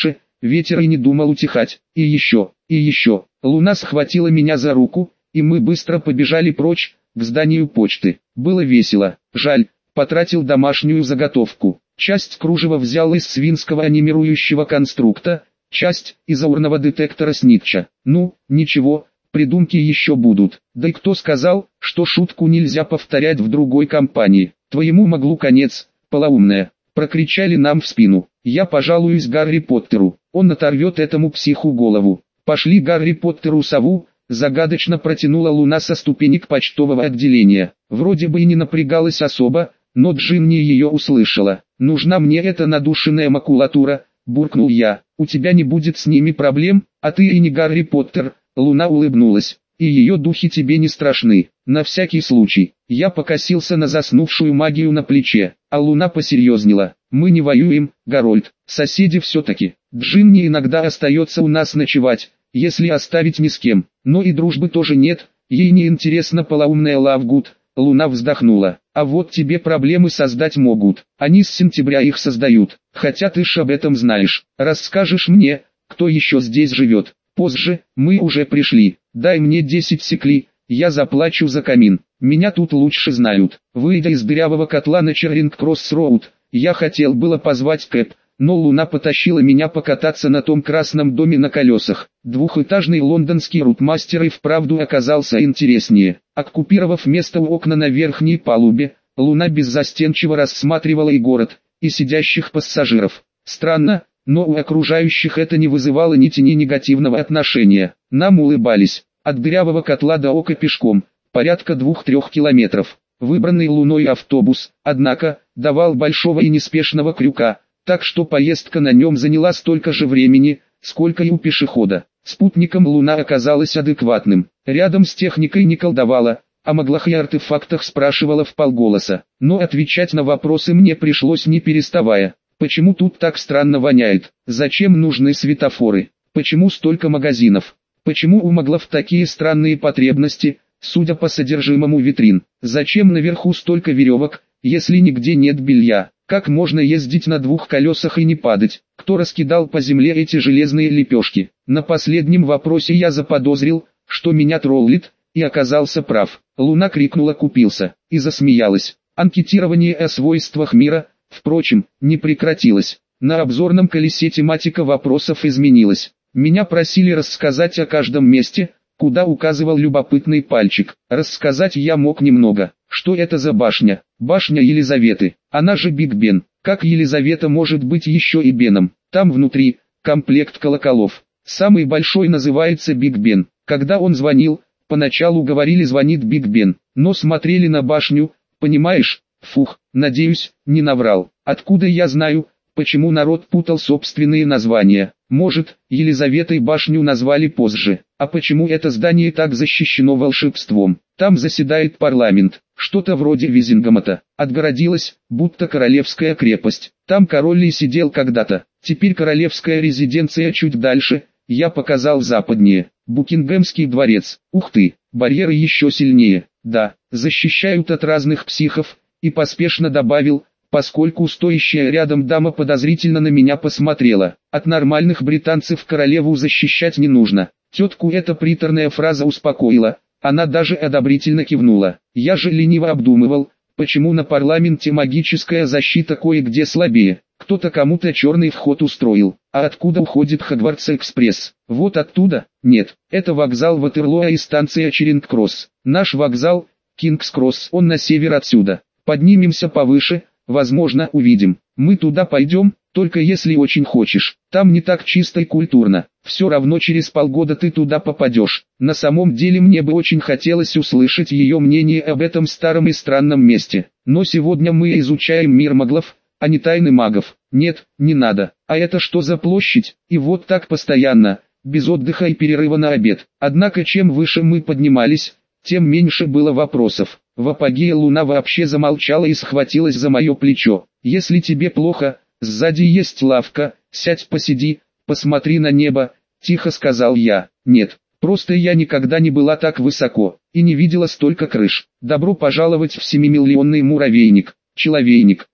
ветер и не думал утихать. И еще, и еще. Луна схватила меня за руку, и мы быстро побежали прочь, к зданию почты. Было весело. Жаль, потратил домашнюю заготовку. Часть кружева взял из свинского анимирующего конструкта, часть из аурного детектора Снитча. Ну, ничего, придумки еще будут. Да и кто сказал, что шутку нельзя повторять в другой компании? Твоему моглу конец, полоумная. Прокричали нам в спину. Я пожалуюсь Гарри Поттеру, он оторвет этому психу голову. Пошли Гарри Поттеру сову, загадочно протянула Луна со ступенек почтового отделения. Вроде бы и не напрягалась особо, но Джинни ее услышала. «Нужна мне эта надушенная макулатура», — буркнул я. «У тебя не будет с ними проблем, а ты и не Гарри Поттер». Луна улыбнулась. «И ее духи тебе не страшны. На всякий случай». Я покосился на заснувшую магию на плече, а Луна посерьезнела. «Мы не воюем, Гарольд, соседи все-таки. Джинни иногда остается у нас ночевать, если оставить ни с кем. Но и дружбы тоже нет, ей не интересно полоумная Лавгуд». Луна вздохнула. «А вот тебе проблемы создать могут. Они с сентября их создают, хотя ты ж об этом знаешь. Расскажешь мне, кто еще здесь живет?» «Позже, мы уже пришли. Дай мне десять секли, я заплачу за камин. Меня тут лучше знают». Выйдя из дырявого котла на Черринг-Кросс-Роуд, я хотел было позвать Кэп, но Луна потащила меня покататься на том красном доме на колесах. Двухэтажный лондонский рутмастер и вправду оказался интереснее. Оккупировав место у окна на верхней палубе, Луна беззастенчиво рассматривала и город, и сидящих пассажиров. Странно, но у окружающих это не вызывало ни тени негативного отношения. Нам улыбались. От дырявого котла до ока пешком, порядка двух-трех километров. Выбранный Луной автобус, однако, давал большого и неспешного крюка, так что поездка на нем заняла столько же времени, сколько и у пешехода. Спутником Луна оказалась адекватным. Рядом с техникой не колдовала, о маглах и артефактах спрашивала вполголоса. Но отвечать на вопросы мне пришлось не переставая. Почему тут так странно воняет? Зачем нужны светофоры? Почему столько магазинов? Почему у маглов такие странные потребности, судя по содержимому витрин? Зачем наверху столько веревок, если нигде нет белья? Как можно ездить на двух колесах и не падать? Кто раскидал по земле эти железные лепешки? На последнем вопросе я заподозрил, что меня троллит, и оказался прав. Луна крикнула «купился» и засмеялась. Анкетирование о свойствах мира, впрочем, не прекратилось. На обзорном колесе тематика вопросов изменилась. Меня просили рассказать о каждом месте, куда указывал любопытный пальчик. Рассказать я мог немного. Что это за башня? Башня Елизаветы. Она же Биг Бен. Как Елизавета может быть еще и Беном? Там внутри комплект колоколов. Самый большой называется Биг Бен. Когда он звонил, поначалу говорили звонит Биг Бен, но смотрели на башню, понимаешь? Фух, надеюсь, не наврал. Откуда я знаю, почему народ путал собственные названия? Может, Елизаветой башню назвали позже. А почему это здание так защищено волшебством? Там заседает парламент, что-то вроде Визингамата. Отгородилась, будто королевская крепость. Там король и сидел когда-то. Теперь королевская резиденция чуть дальше. Я показал западнее. Букингемский дворец. Ух ты, барьеры еще сильнее. Да, защищают от разных психов. И поспешно добавил, поскольку стоящая рядом дама подозрительно на меня посмотрела. От нормальных британцев королеву защищать не нужно. Тетку эта приторная фраза успокоила. Она даже одобрительно кивнула. Я же лениво обдумывал, почему на парламенте магическая защита кое-где слабее. Кто-то кому-то черный вход устроил. А откуда уходит Хогвартс-экспресс? Вот оттуда? Нет, это вокзал Ватерлоо и станция Черинг-Кросс. Наш вокзал, Кингс-Кросс, он на север отсюда. Поднимемся повыше, возможно увидим. Мы туда пойдем, только если очень хочешь. Там не так чисто и культурно. Все равно через полгода ты туда попадешь. На самом деле мне бы очень хотелось услышать ее мнение об этом старом и странном месте. Но сегодня мы изучаем мир маглов, а не тайны магов. Нет, не надо. А это что за площадь? И вот так постоянно, без отдыха и перерыва на обед. Однако чем выше мы поднимались, тем меньше было вопросов. В апогее Луна вообще замолчала и схватилась за мое плечо. «Если тебе плохо, сзади есть лавка, сядь посиди, посмотри на небо», — тихо сказал я. «Нет, просто я никогда не была так высоко, и не видела столько крыш. Добро пожаловать в семимиллионный муравейник, человейник».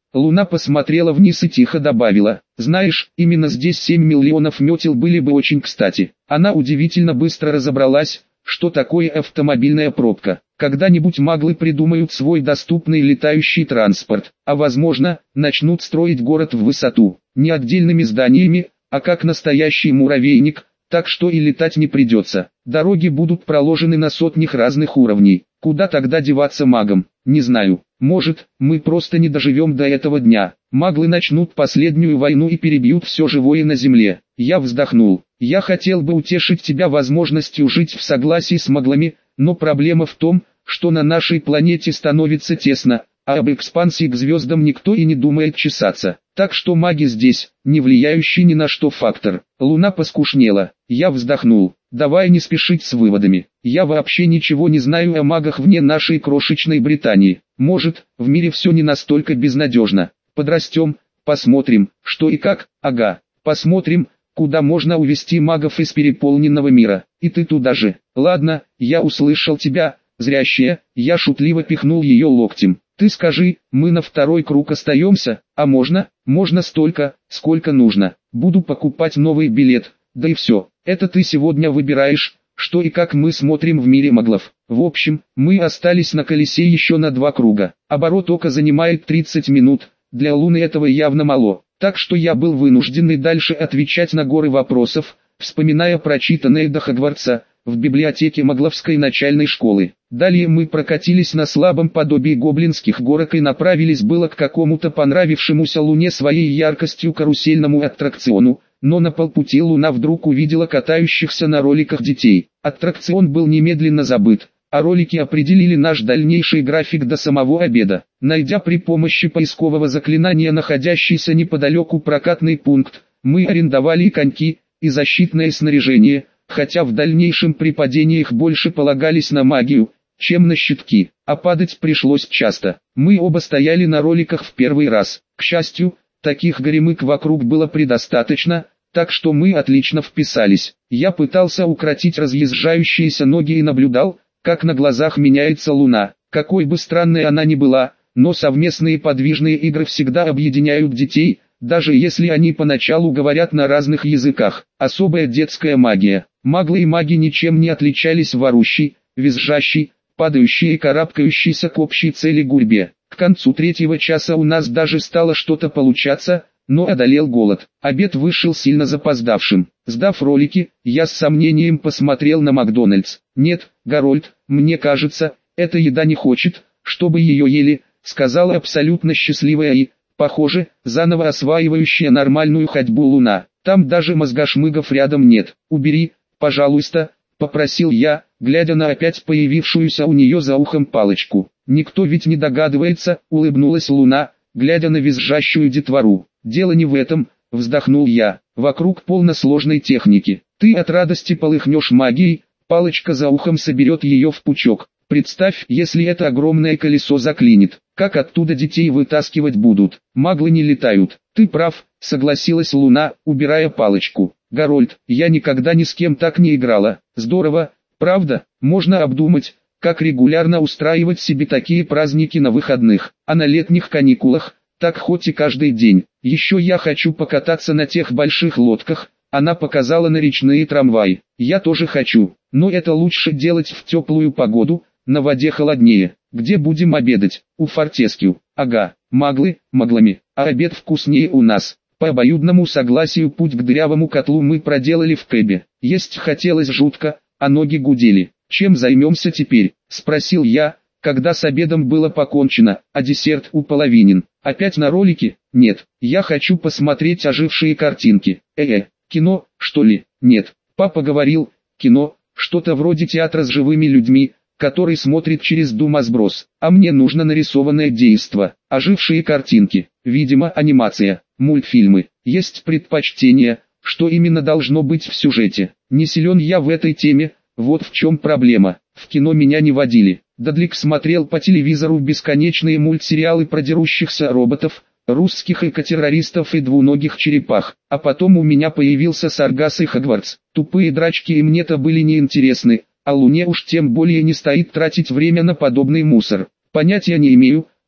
Луна посмотрела вниз и тихо добавила: знаешь, именно здесь семь миллионов метел были бы очень кстати. Она удивительно быстро разобралась, что такое автомобильная пробка. Когда-нибудь маглы придумают свой доступный летающий транспорт, а возможно, начнут строить город в высоту, не отдельными зданиями, а как настоящий муравейник, так что и летать не придется. Дороги будут проложены на сотнях разных уровней. Куда тогда деваться магам? Не знаю. Может, мы просто не доживем до этого дня. Маглы начнут последнюю войну и перебьют все живое на земле. Я вздохнул. Я хотел бы утешить тебя возможностью жить в согласии с маглами, но проблема в том, что на нашей планете становится тесно, а об экспансии к звездам никто и не думает чесаться. Так что маги здесь, не влияющий ни на что фактор. Луна поскушнела. Я вздохнул. Давай не спешить с выводами. Я вообще ничего не знаю о магах вне нашей крошечной Британии. Может, в мире все не настолько безнадежно. Подрастем, посмотрим, что и как. Ага, посмотрим, куда можно увести магов из переполненного мира. И ты туда же. Ладно, я услышал тебя, зрящая. Я шутливо пихнул ее локтем. Ты скажи, мы на второй круг остаемся, а можно, можно столько, сколько нужно. Буду покупать новый билет, да и все. Это ты сегодня выбираешь, что и как мы смотрим в мире маглов. В общем, мы остались на колесе еще на два круга. Оборот ока занимает тридцать минут, для Луны этого явно мало. Так что я был вынужден и дальше отвечать на горы вопросов, вспоминая прочитанное до Хогвартса в библиотеке Магловской начальной школы. Далее мы прокатились на слабом подобии гоблинских горок и направились было к какому-то понравившемуся Луне своей яркостью карусельному аттракциону, но на полпути Луна вдруг увидела катающихся на роликах детей. Аттракцион был немедленно забыт, а ролики определили наш дальнейший график до самого обеда. Найдя при помощи поискового заклинания находящийся неподалеку прокатный пункт, мы арендовали и коньки, и защитное снаряжение, хотя в дальнейшем при падениях больше полагались на магию, чем на щитки, а падать пришлось часто. Мы оба стояли на роликах в первый раз. К счастью, таких горемык вокруг было предостаточно, так что мы отлично вписались. Я пытался укротить разъезжающиеся ноги и наблюдал, как на глазах меняется Луна. Какой бы странной она ни была, но совместные подвижные игры всегда объединяют детей, даже если они поначалу говорят на разных языках. Особая детская магия. Маглы и маги ничем не отличались в орущей, визжащей, падающей и карабкающейся к общей цели гурьбе. К концу третьего часа у нас даже стало что-то получаться, но одолел голод. Обед вышел сильно запоздавшим. Сдав ролики, я с сомнением посмотрел на Макдональдс. Нет, Гарольд, мне кажется, эта еда не хочет, чтобы ее ели, сказала абсолютно счастливая и, похоже, заново осваивающая нормальную ходьбу Луна. Там даже мозгошмыгов рядом нет. Убери, пожалуйста, попросил я, глядя на опять появившуюся у нее за ухом палочку. Никто ведь не догадывается, улыбнулась Луна, глядя на визжащую детвору. Дело не в этом, вздохнул я. Вокруг полно сложной техники. Ты от радости полыхнешь магией, палочка за ухом соберет ее в пучок. Представь, если это огромное колесо заклинит, как оттуда детей вытаскивать будут. Маглы не летают. Ты прав, согласилась Луна, убирая палочку. Гарольд, я никогда ни с кем так не играла. Здорово, правда? Можно обдумать, как регулярно устраивать себе такие праздники на выходных, а на летних каникулах, так хоть и каждый день. Еще я хочу покататься на тех больших лодках. Она показала на речные трамваи. Я тоже хочу, но это лучше делать в теплую погоду, на воде холоднее. Где будем обедать? У Фортескью. Ага, маглы, маглами, а обед вкуснее у нас. По обоюдному согласию путь к дырявому котлу мы проделали в кэбе. Есть хотелось жутко, а ноги гудели. Чем займемся теперь? Спросил я, когда с обедом было покончено, а десерт уполовинен. Опять на ролики? Нет, я хочу посмотреть ожившие картинки. Э-э, кино, что ли? Нет, папа говорил, кино, что-то вроде театра с живыми людьми, который смотрит через думосброс. А мне нужно нарисованное действо, ожившие картинки, видимо анимация, мультфильмы. Есть предпочтение, что именно должно быть в сюжете. Не силен я в этой теме, вот в чем проблема. В кино меня не водили. Дадлик смотрел по телевизору бесконечные мультсериалы про дерущихся роботов, русских экотеррористов и двуногих черепах. А потом у меня появился Саргас и Хогвартс. Тупые драчки и мне-то были неинтересны, а Луне уж тем более не стоит тратить время на подобный мусор. Понятия не имею,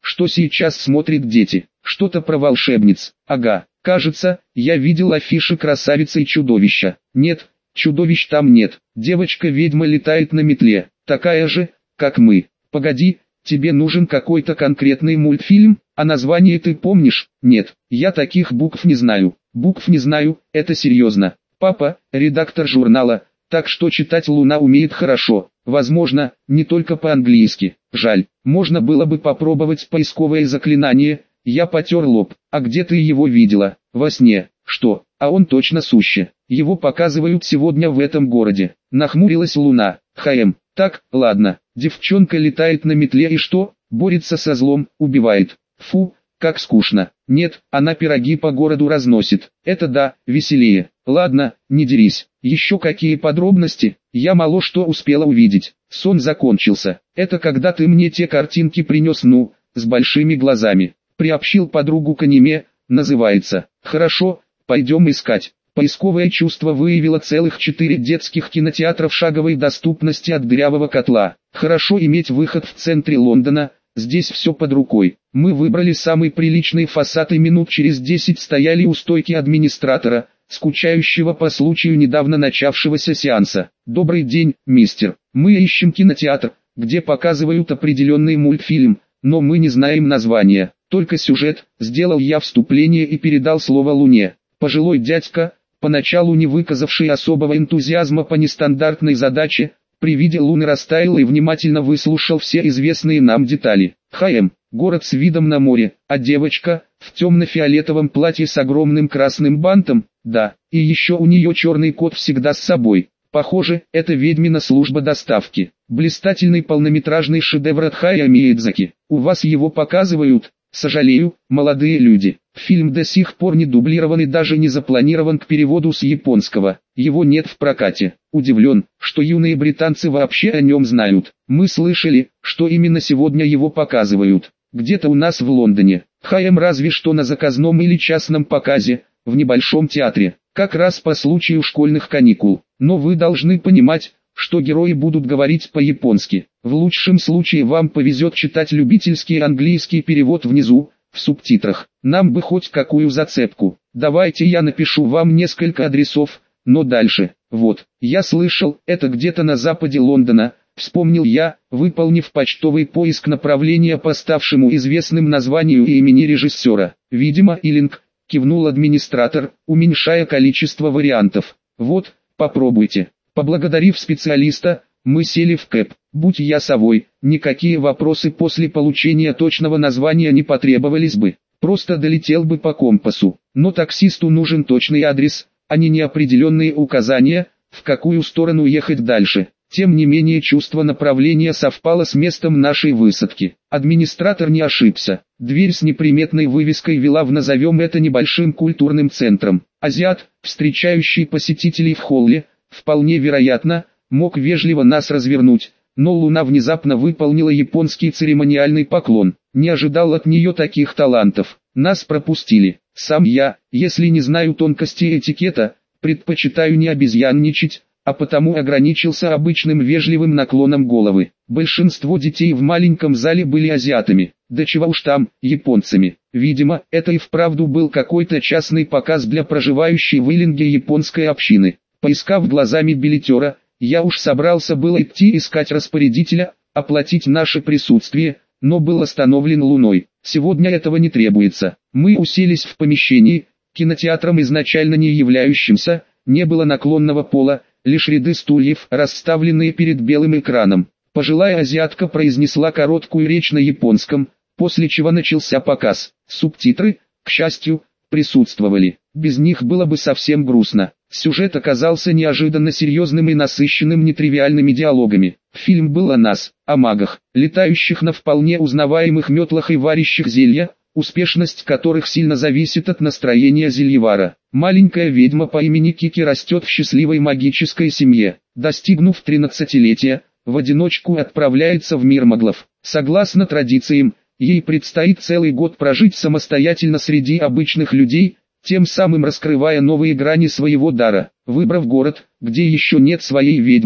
Что сейчас смотрят дети? Что-то про волшебниц. Ага, кажется, я видел афиши «Красавица и чудовища». Нет, чудовищ там нет. Девочка-ведьма летает на метле, такая же, как мы. Погоди, тебе нужен какой-то конкретный мультфильм, а название ты помнишь? Нет, я таких букв не знаю. Букв не знаю, это серьезно. Папа, редактор журнала, так что читать Луна умеет хорошо. Возможно, не только по-английски. Жаль, можно было бы попробовать поисковое заклинание. Я потер лоб. А где ты его видела? Во сне. Что? А он точно суще. Его показывают сегодня в этом городе. Нахмурилась Луна. Хм, так, ладно. Девчонка летает на метле и что? Борется со злом, убивает. Фу, как скучно. Нет, она пироги по городу разносит. Это да, веселее. Ладно, не дерись. Еще какие подробности? Я мало что успела увидеть. Сон закончился. Это когда ты мне те картинки принес, ну, с большими глазами. Приобщил подругу к аниме, называется. Хорошо, пойдем искать. Поисковое чувство выявило целых четыре детских кинотеатра в шаговой доступности от дырявого котла. Хорошо иметь выход в центре Лондона, здесь все под рукой. Мы выбрали самый приличный фасад и минут через десять стояли у стойки администратора, скучающего по случаю недавно начавшегося сеанса. «Добрый день, мистер. Мы ищем кинотеатр, где показывают определенный мультфильм, но мы не знаем названия, только сюжет». Сделал я вступление и передал слово Луне. Пожилой дядька, поначалу не выказавший особого энтузиазма по нестандартной задаче, при виде Луны растаял и внимательно выслушал все известные нам детали. Хм, город с видом на море, а девочка, в темно-фиолетовом платье с огромным красным бантом, да, и еще у нее черный кот всегда с собой. Похоже, это ведьмина служба доставки. Блистательный полнометражный шедевр от Хаяо Миядзаки. У вас его показывают? Сожалею, молодые люди. Фильм до сих пор не дублирован и даже не запланирован к переводу с японского. Его нет в прокате. Удивлен, что юные британцы вообще о нем знают. Мы слышали, что именно сегодня его показывают. Где-то у нас в Лондоне. Хм, разве что на заказном или частном показе, в небольшом театре. Как раз по случаю школьных каникул. Но вы должны понимать, что герои будут говорить по-японски. В лучшем случае вам повезет читать любительский английский перевод внизу, в субтитрах. Нам бы хоть какую зацепку. Давайте я напишу вам несколько адресов, но дальше. Вот, я слышал, это где-то на западе Лондона, вспомнил я, выполнив почтовый поиск направления по ставшему известным названию и имени режиссера. Видимо, Илинг, кивнул администратор, уменьшая количество вариантов. Вот, попробуйте. Поблагодарив специалиста, мы сели в кэб. Будь я совой, никакие вопросы после получения точного названия не потребовались бы. Просто долетел бы по компасу. Но таксисту нужен точный адрес, а не неопределенные указания, в какую сторону ехать дальше. Тем не менее чувство направления совпало с местом нашей высадки. Администратор не ошибся. Дверь с неприметной вывеской вела в, назовем это, небольшим культурным центром. Азиат, встречающий посетителей в холле, вполне вероятно, мог вежливо нас развернуть, но Луна внезапно выполнила японский церемониальный поклон. Не ожидал от нее таких талантов. Нас пропустили. Сам я, если не знаю тонкостей этикета, предпочитаю не обезьянничать, а потому ограничился обычным вежливым наклоном головы. Большинство детей в маленьком зале были азиатами, да чего уж там, японцами. Видимо, это и вправду был какой-то частный показ для проживающей в Иллинге японской общины. Поискав глазами билетера, я уж собрался было идти искать распорядителя, оплатить наше присутствие, но был остановлен Луной. Сегодня этого не требуется. Мы уселись в помещении, кинотеатром изначально не являющимся, не было наклонного пола, лишь ряды стульев, расставленные перед белым экраном. Пожилая азиатка произнесла короткую речь на японском, после чего начался показ. Субтитры, к счастью, присутствовали. Без них было бы совсем грустно. Сюжет оказался неожиданно серьезным и насыщенным нетривиальными диалогами. Фильм был о нас, о магах, летающих на вполне узнаваемых метлах и варящих зелья, успешность которых сильно зависит от настроения зельевара. Маленькая ведьма по имени Кики растет в счастливой магической семье. Достигнув тринадцатилетия, в одиночку отправляется в мир маглов. Согласно традициям, ей предстоит целый год прожить самостоятельно среди обычных людей, тем самым раскрывая новые грани своего дара. Выбрав город, где еще нет своей ведьмы,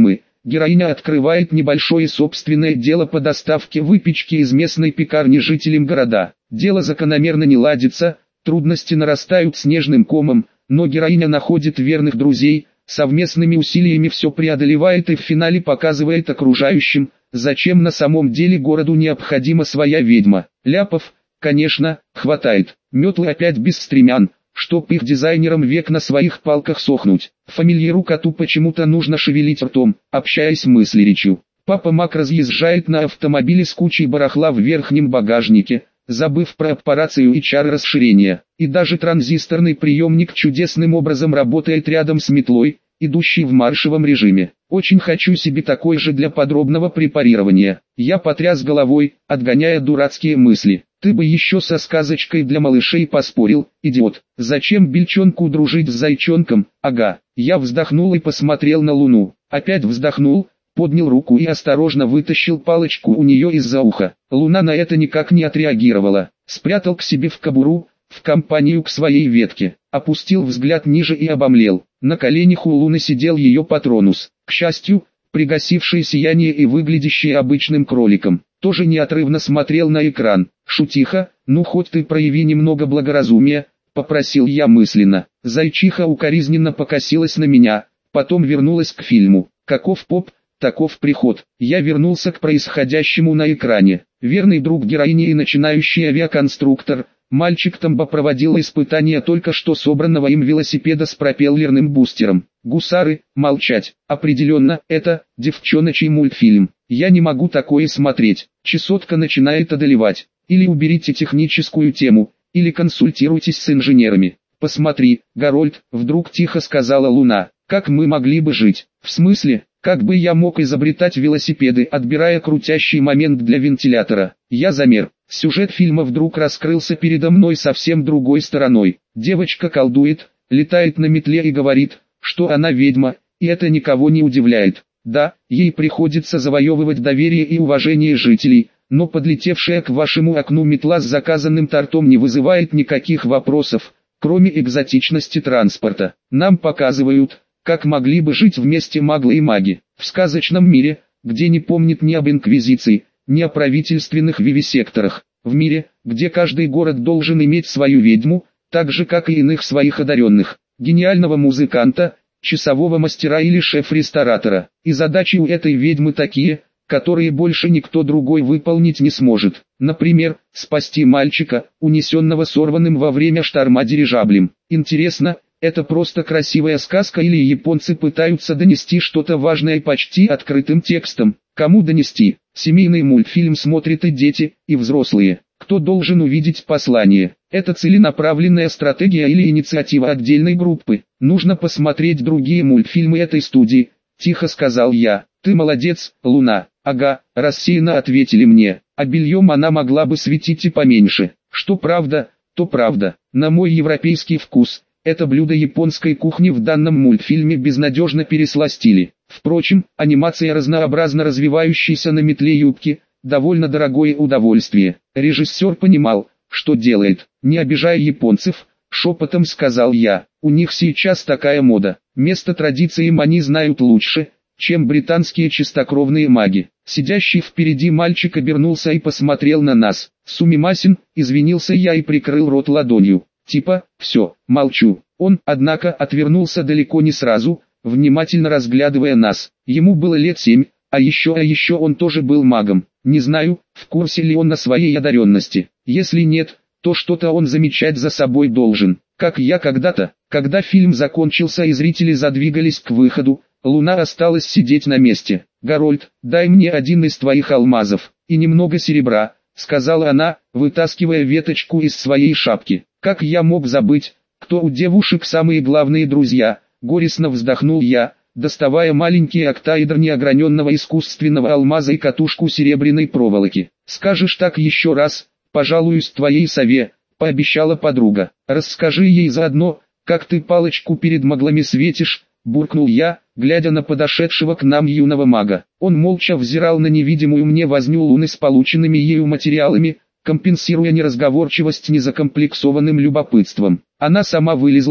Героиня открывает небольшое собственное дело по доставке выпечки из местной пекарни жителям города. Дело закономерно не ладится, трудности нарастают снежным комом, но героиня находит верных друзей, совместными усилиями все преодолевает и в финале показывает окружающим, зачем на самом деле городу необходима своя ведьма. Ляпов, конечно, хватает. Метлы опять без стремян, чтоб их дизайнерам век на своих палках сохнуть. Фамильяру коту почему-то нужно шевелить ртом, общаясь мыслеречью. Папа Мак разъезжает на автомобиле с кучей барахла в верхнем багажнике, забыв про аппарацию и чары расширения. И даже транзисторный приемник чудесным образом работает рядом с метлой, идущей в маршевом режиме. Очень хочу себе такой же для подробного препарирования. Я потряс головой, отгоняя дурацкие мысли. Ты бы еще со сказочкой для малышей поспорил, идиот. Зачем бельчонку дружить с зайчонком? Ага. Я вздохнул и посмотрел на луну. Опять вздохнул, поднял руку и осторожно вытащил палочку у нее из-за уха. Луна на это никак не отреагировала. Спрятал к себе в кобуру, в компанию к своей ветке. Опустил взгляд ниже и обомлел. На коленях у Луны сидел ее патронус. К счастью, пригасивший сияние и выглядящий обычным кроликом, тоже неотрывно смотрел на экран. «Шутиха, ну хоть ты прояви немного благоразумия», — попросил я мысленно. Зайчиха укоризненно покосилась на меня, потом вернулась к фильму. Каков поп, таков приход. Я вернулся к происходящему на экране. Верный друг героини и начинающий авиаконструктор, мальчик Тамбо проводил испытания только что собранного им велосипеда с пропеллерным бустером. Гусары, молчать. Определенно, это девчоночий мультфильм. Я не могу такое смотреть. Чесотка начинает одолевать. Или уберите техническую тему, или консультируйтесь с инженерами. Посмотри, Гарольд, вдруг тихо сказала Луна. Как мы могли бы жить? В смысле, как бы я мог изобретать велосипеды, отбирая крутящий момент для вентилятора? Я замер. Сюжет фильма вдруг раскрылся передо мной совсем другой стороной. Девочка колдует, летает на метле и говорит, что она ведьма, и это никого не удивляет. Да, ей приходится завоевывать доверие и уважение жителей, но подлетевшая к вашему окну метла с заказанным тортом не вызывает никаких вопросов, кроме экзотичности транспорта. Нам показывают, как могли бы жить вместе маглы и маги, в сказочном мире, где не помнит ни об инквизиции, ни о правительственных вивисекторах, в мире, где каждый город должен иметь свою ведьму, так же как и иных своих одаренных, гениального музыканта, часового мастера или шеф-ресторатора. И задачи у этой ведьмы такие, которые больше никто другой выполнить не сможет. Например, спасти мальчика, унесенного сорванным во время шторма дирижаблем. Интересно, это просто красивая сказка или японцы пытаются донести что-то важное почти открытым текстом? Кому донести? Семейный мультфильм смотрят и дети, и взрослые. Кто должен увидеть послание? Это целенаправленная стратегия или инициатива отдельной группы? Нужно посмотреть другие мультфильмы этой студии, тихо сказал я. Ты молодец, Луна. Ага, рассеянно ответили мне. А бельем она могла бы светить и поменьше. Что правда, то правда. На мой европейский вкус, это блюдо японской кухни в данном мультфильме безнадежно пересластили. Впрочем, анимация разнообразно развивающейся на метле юбки, довольно дорогое удовольствие. Режиссер понимал, что делает. Не обижая японцев, шепотом сказал я, у них сейчас такая мода. Место традициям они знают лучше, чем британские чистокровные маги. Сидящий впереди мальчик обернулся и посмотрел на нас. Сумимасин, извинился я и прикрыл рот ладонью. Типа, все, молчу. Он, однако, отвернулся далеко не сразу, внимательно разглядывая нас. Ему было лет семь, а еще, а еще он тоже был магом. Не знаю, в курсе ли он на своей одаренности. Если нет, то что-то он замечать за собой должен. Как я когда-то, когда фильм закончился и зрители задвигались к выходу, Луна осталась сидеть на месте. «Гарольд, дай мне один из твоих алмазов, и немного серебра», — сказала она, вытаскивая веточку из своей шапки. «Как я мог забыть, кто у девушек самые главные друзья?» Горестно вздохнул я, доставая маленький октаэдр неограненного искусственного алмаза и катушку серебряной проволоки. «Скажешь так еще раз, пожалуюсь твоей сове», — пообещала подруга. «Расскажи ей заодно, как ты палочку перед маглами светишь», — буркнул я, глядя на подошедшего к нам юного мага. Он молча взирал на невидимую мне возню Луны с полученными ею материалами, компенсируя неразговорчивость незакомплексованным любопытством. Она сама вылезла,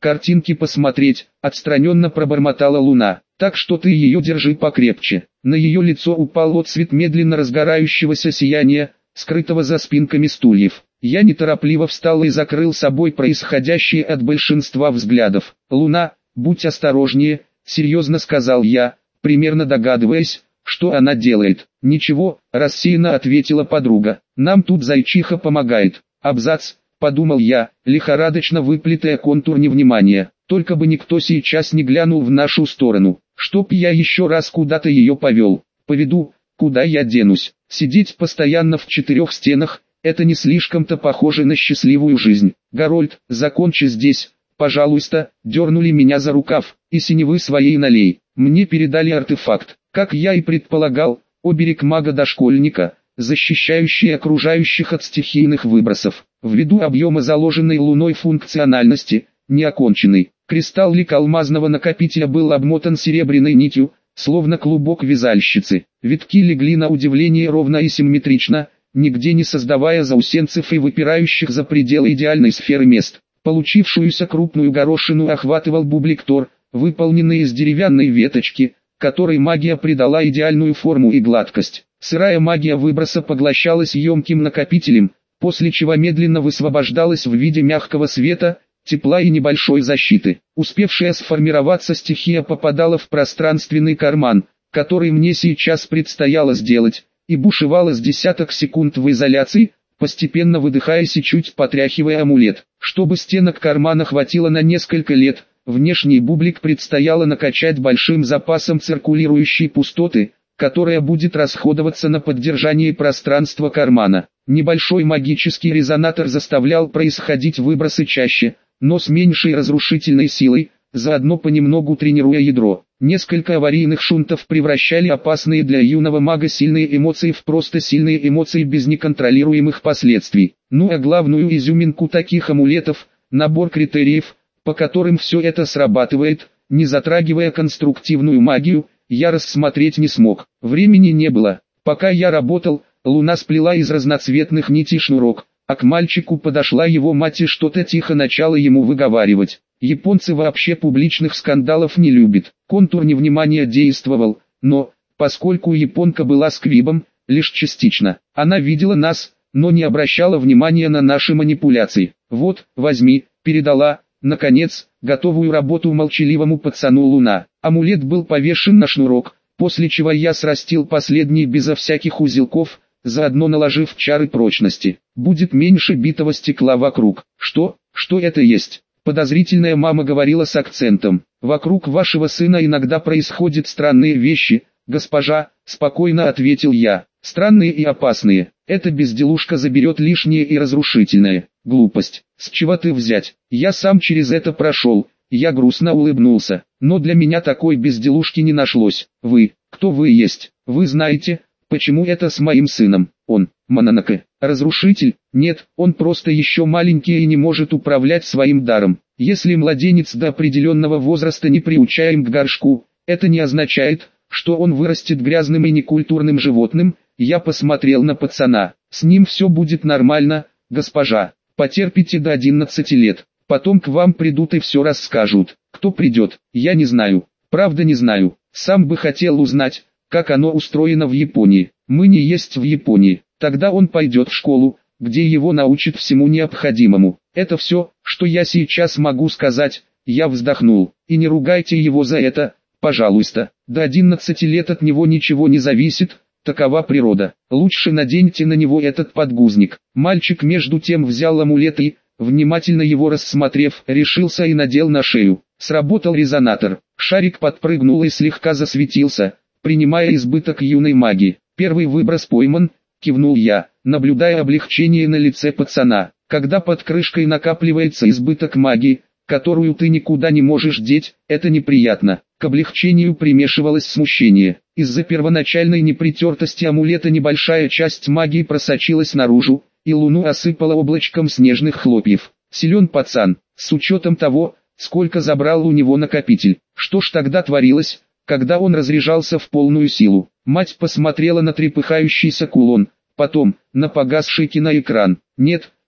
картинки посмотреть», — отстраненно пробормотала Луна. «Так что ты ее держи покрепче». На ее лицо упал отсвет медленно разгорающегося сияния, скрытого за спинками стульев. Я неторопливо встал и закрыл собой происходящее от большинства взглядов. «Луна, будь осторожнее», — серьезно сказал я, примерно догадываясь, что она делает. «Ничего», — рассеянно ответила подруга. «Нам тут зайчиха помогает». «Абзац», — подумал я, лихорадочно выплетая контур невнимания. «Только бы никто сейчас не глянул в нашу сторону. Чтоб я еще раз куда-то ее повел. Поведу, куда я денусь. Сидеть постоянно в четырех стенах — это не слишком-то похоже на счастливую жизнь. Гарольд, закончи здесь, пожалуйста», — дернули меня за рукав, «и синевы своей налей». Мне передали артефакт. Как я и предполагал, оберег мага-дошкольника, защищающий окружающих от стихийных выбросов. Ввиду объема заложенной Луной функциональности, неоконченный, кристаллик алмазного накопителя был обмотан серебряной нитью, словно клубок вязальщицы. Витки легли на удивление ровно и симметрично, нигде не создавая заусенцев и выпирающих за пределы идеальной сферы мест. Получившуюся крупную горошину охватывал бубликтор, выполненный из деревянной веточки, которой магия придала идеальную форму и гладкость. Сырая магия выброса поглощалась емким накопителем, после чего медленно высвобождалась в виде мягкого света, тепла и небольшой защиты. Успевшая сформироваться стихия попадала в пространственный карман, который мне сейчас предстояло сделать, и бушевала с десяток секунд в изоляции, постепенно выдыхаясь и чуть потряхивая амулет. Чтобы стенок кармана хватило на несколько лет, внешний бублик предстояло накачать большим запасом циркулирующей пустоты, которая будет расходоваться на поддержание пространства кармана. Небольшой магический резонатор заставлял происходить выбросы чаще, но с меньшей разрушительной силой, заодно понемногу тренируя ядро. Несколько аварийных шунтов превращали опасные для юного мага сильные эмоции в просто сильные эмоции без неконтролируемых последствий. Ну а главную изюминку таких амулетов – набор критериев, по которым все это срабатывает, не затрагивая конструктивную магию, я рассмотреть не смог. Времени не было. Пока я работал, Луна сплела из разноцветных нитей шнурок, а к мальчику подошла его мать и что-то тихо начала ему выговаривать. Японцы вообще публичных скандалов не любят. Контур невнимания действовал, но, поскольку японка была сквибом, лишь частично. Она видела нас, но не обращала внимания на наши манипуляции. «Вот, возьми», передала, наконец, готовую работу молчаливому пацану Луна. Амулет был повешен на шнурок, после чего я срастил последний безо всяких узелков, заодно наложив чары прочности. Будет меньше битого стекла вокруг. «Что? Что это есть?» Подозрительная мама говорила с акцентом. «Вокруг вашего сына иногда происходят странные вещи, госпожа», спокойно ответил я. «Странные и опасные. Эта безделушка заберет лишнее и разрушительное». «Глупость. С чего ты взять? Я сам через это прошел». Я грустно улыбнулся. «Но для меня такой безделушки не нашлось. Вы, кто вы есть? Вы знаете, почему это с моим сыном? Он, Мононоке, разрушитель? Нет, он просто еще маленький и не может управлять своим даром. Если младенец до определенного возраста не приучаем к горшку, это не означает, что он вырастет грязным и некультурным животным». Я посмотрел на пацана. «С ним все будет нормально, госпожа. Потерпите до одиннадцати лет. Потом к вам придут и все расскажут. Кто придет, я не знаю. Правда не знаю. Сам бы хотел узнать, как оно устроено в Японии. Мы не есть в Японии. Тогда он пойдет в школу, где его научат всему необходимому. Это все, что я сейчас могу сказать». Я вздохнул. «И не ругайте его за это, пожалуйста. До одиннадцати лет от него ничего не зависит. Такова природа. Лучше наденьте на него этот подгузник». Мальчик между тем взял амулет и, внимательно его рассмотрев, решился и надел на шею. Сработал резонатор. Шарик подпрыгнул и слегка засветился, принимая избыток юной магии. «Первый выброс пойман», кивнул я, наблюдая облегчение на лице пацана. Когда под крышкой накапливается избыток магии, которую ты никуда не можешь деть, это неприятно. К облегчению примешивалось смущение. Из-за первоначальной непритертости амулета небольшая часть магии просочилась наружу, и Луну осыпала облачком снежных хлопьев. Силен пацан, с учетом того, сколько забрал у него накопитель. Что ж тогда творилось, когда он разряжался в полную силу? Мать посмотрела на трепыхающийся кулон, потом, на погасший киноэкран. «Нет»,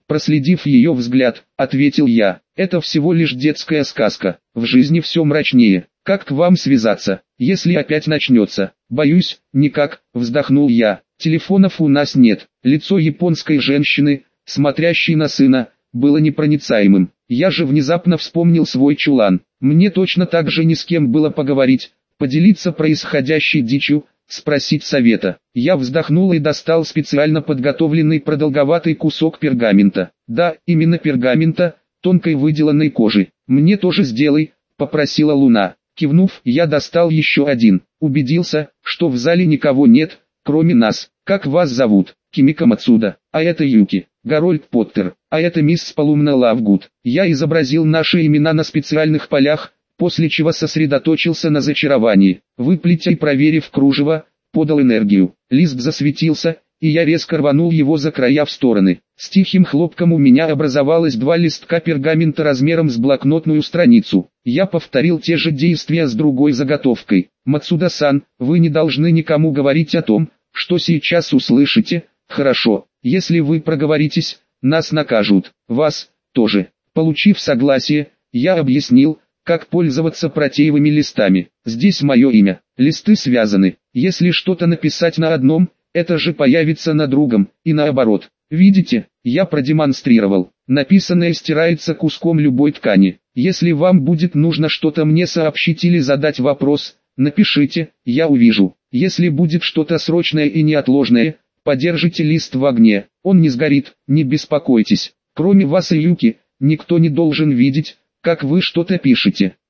Проследив ее взгляд, ответил я. Это всего лишь детская сказка, в жизни все мрачнее. Как к вам связаться, если опять начнется? Боюсь, никак, вздохнул я. Телефонов у нас нет. Лицо японской женщины, смотрящей на сына, было непроницаемым. Я же внезапно вспомнил свой чулан. Мне точно так же ни с кем было поговорить, поделиться происходящей дичью, спросить совета. Я вздохнул и достал специально подготовленный продолговатый кусок пергамента. Да, именно пергамента, тонкой выделанной кожи. Мне тоже сделай, попросила Луна. Кивнув, я достал еще один. Убедился, что в зале никого нет, кроме нас. Как вас зовут? Кимика Мацуда. А это Юки. Гарольд Поттер. А это мисс Палумна Лавгуд. Я изобразил наши имена на специальных полях, после чего сосредоточился на зачаровании. Выплетя и проверив кружево, подал энергию. Лист засветился, и я резко рванул его за края в стороны. С тихим хлопком у меня образовалось два листка пергамента размером с блокнотную страницу. Я повторил те же действия с другой заготовкой. Мацуда-сан, вы не должны никому говорить о том, что сейчас услышите. Хорошо, если вы проговоритесь, нас накажут. Вас тоже. Получив согласие, я объяснил, как пользоваться протеевыми листами. Здесь мое имя. Листы связаны. Если что-то написать на одном, это же появится на другом, и наоборот. Видите, я продемонстрировал. Написанное стирается куском любой ткани. Если вам будет нужно что-то мне сообщить или задать вопрос, напишите, я увижу. Если будет что-то срочное и неотложное, подержите лист в огне, он не сгорит, не беспокойтесь. Кроме вас и Юки, никто не должен видеть, как вы что-то пишете.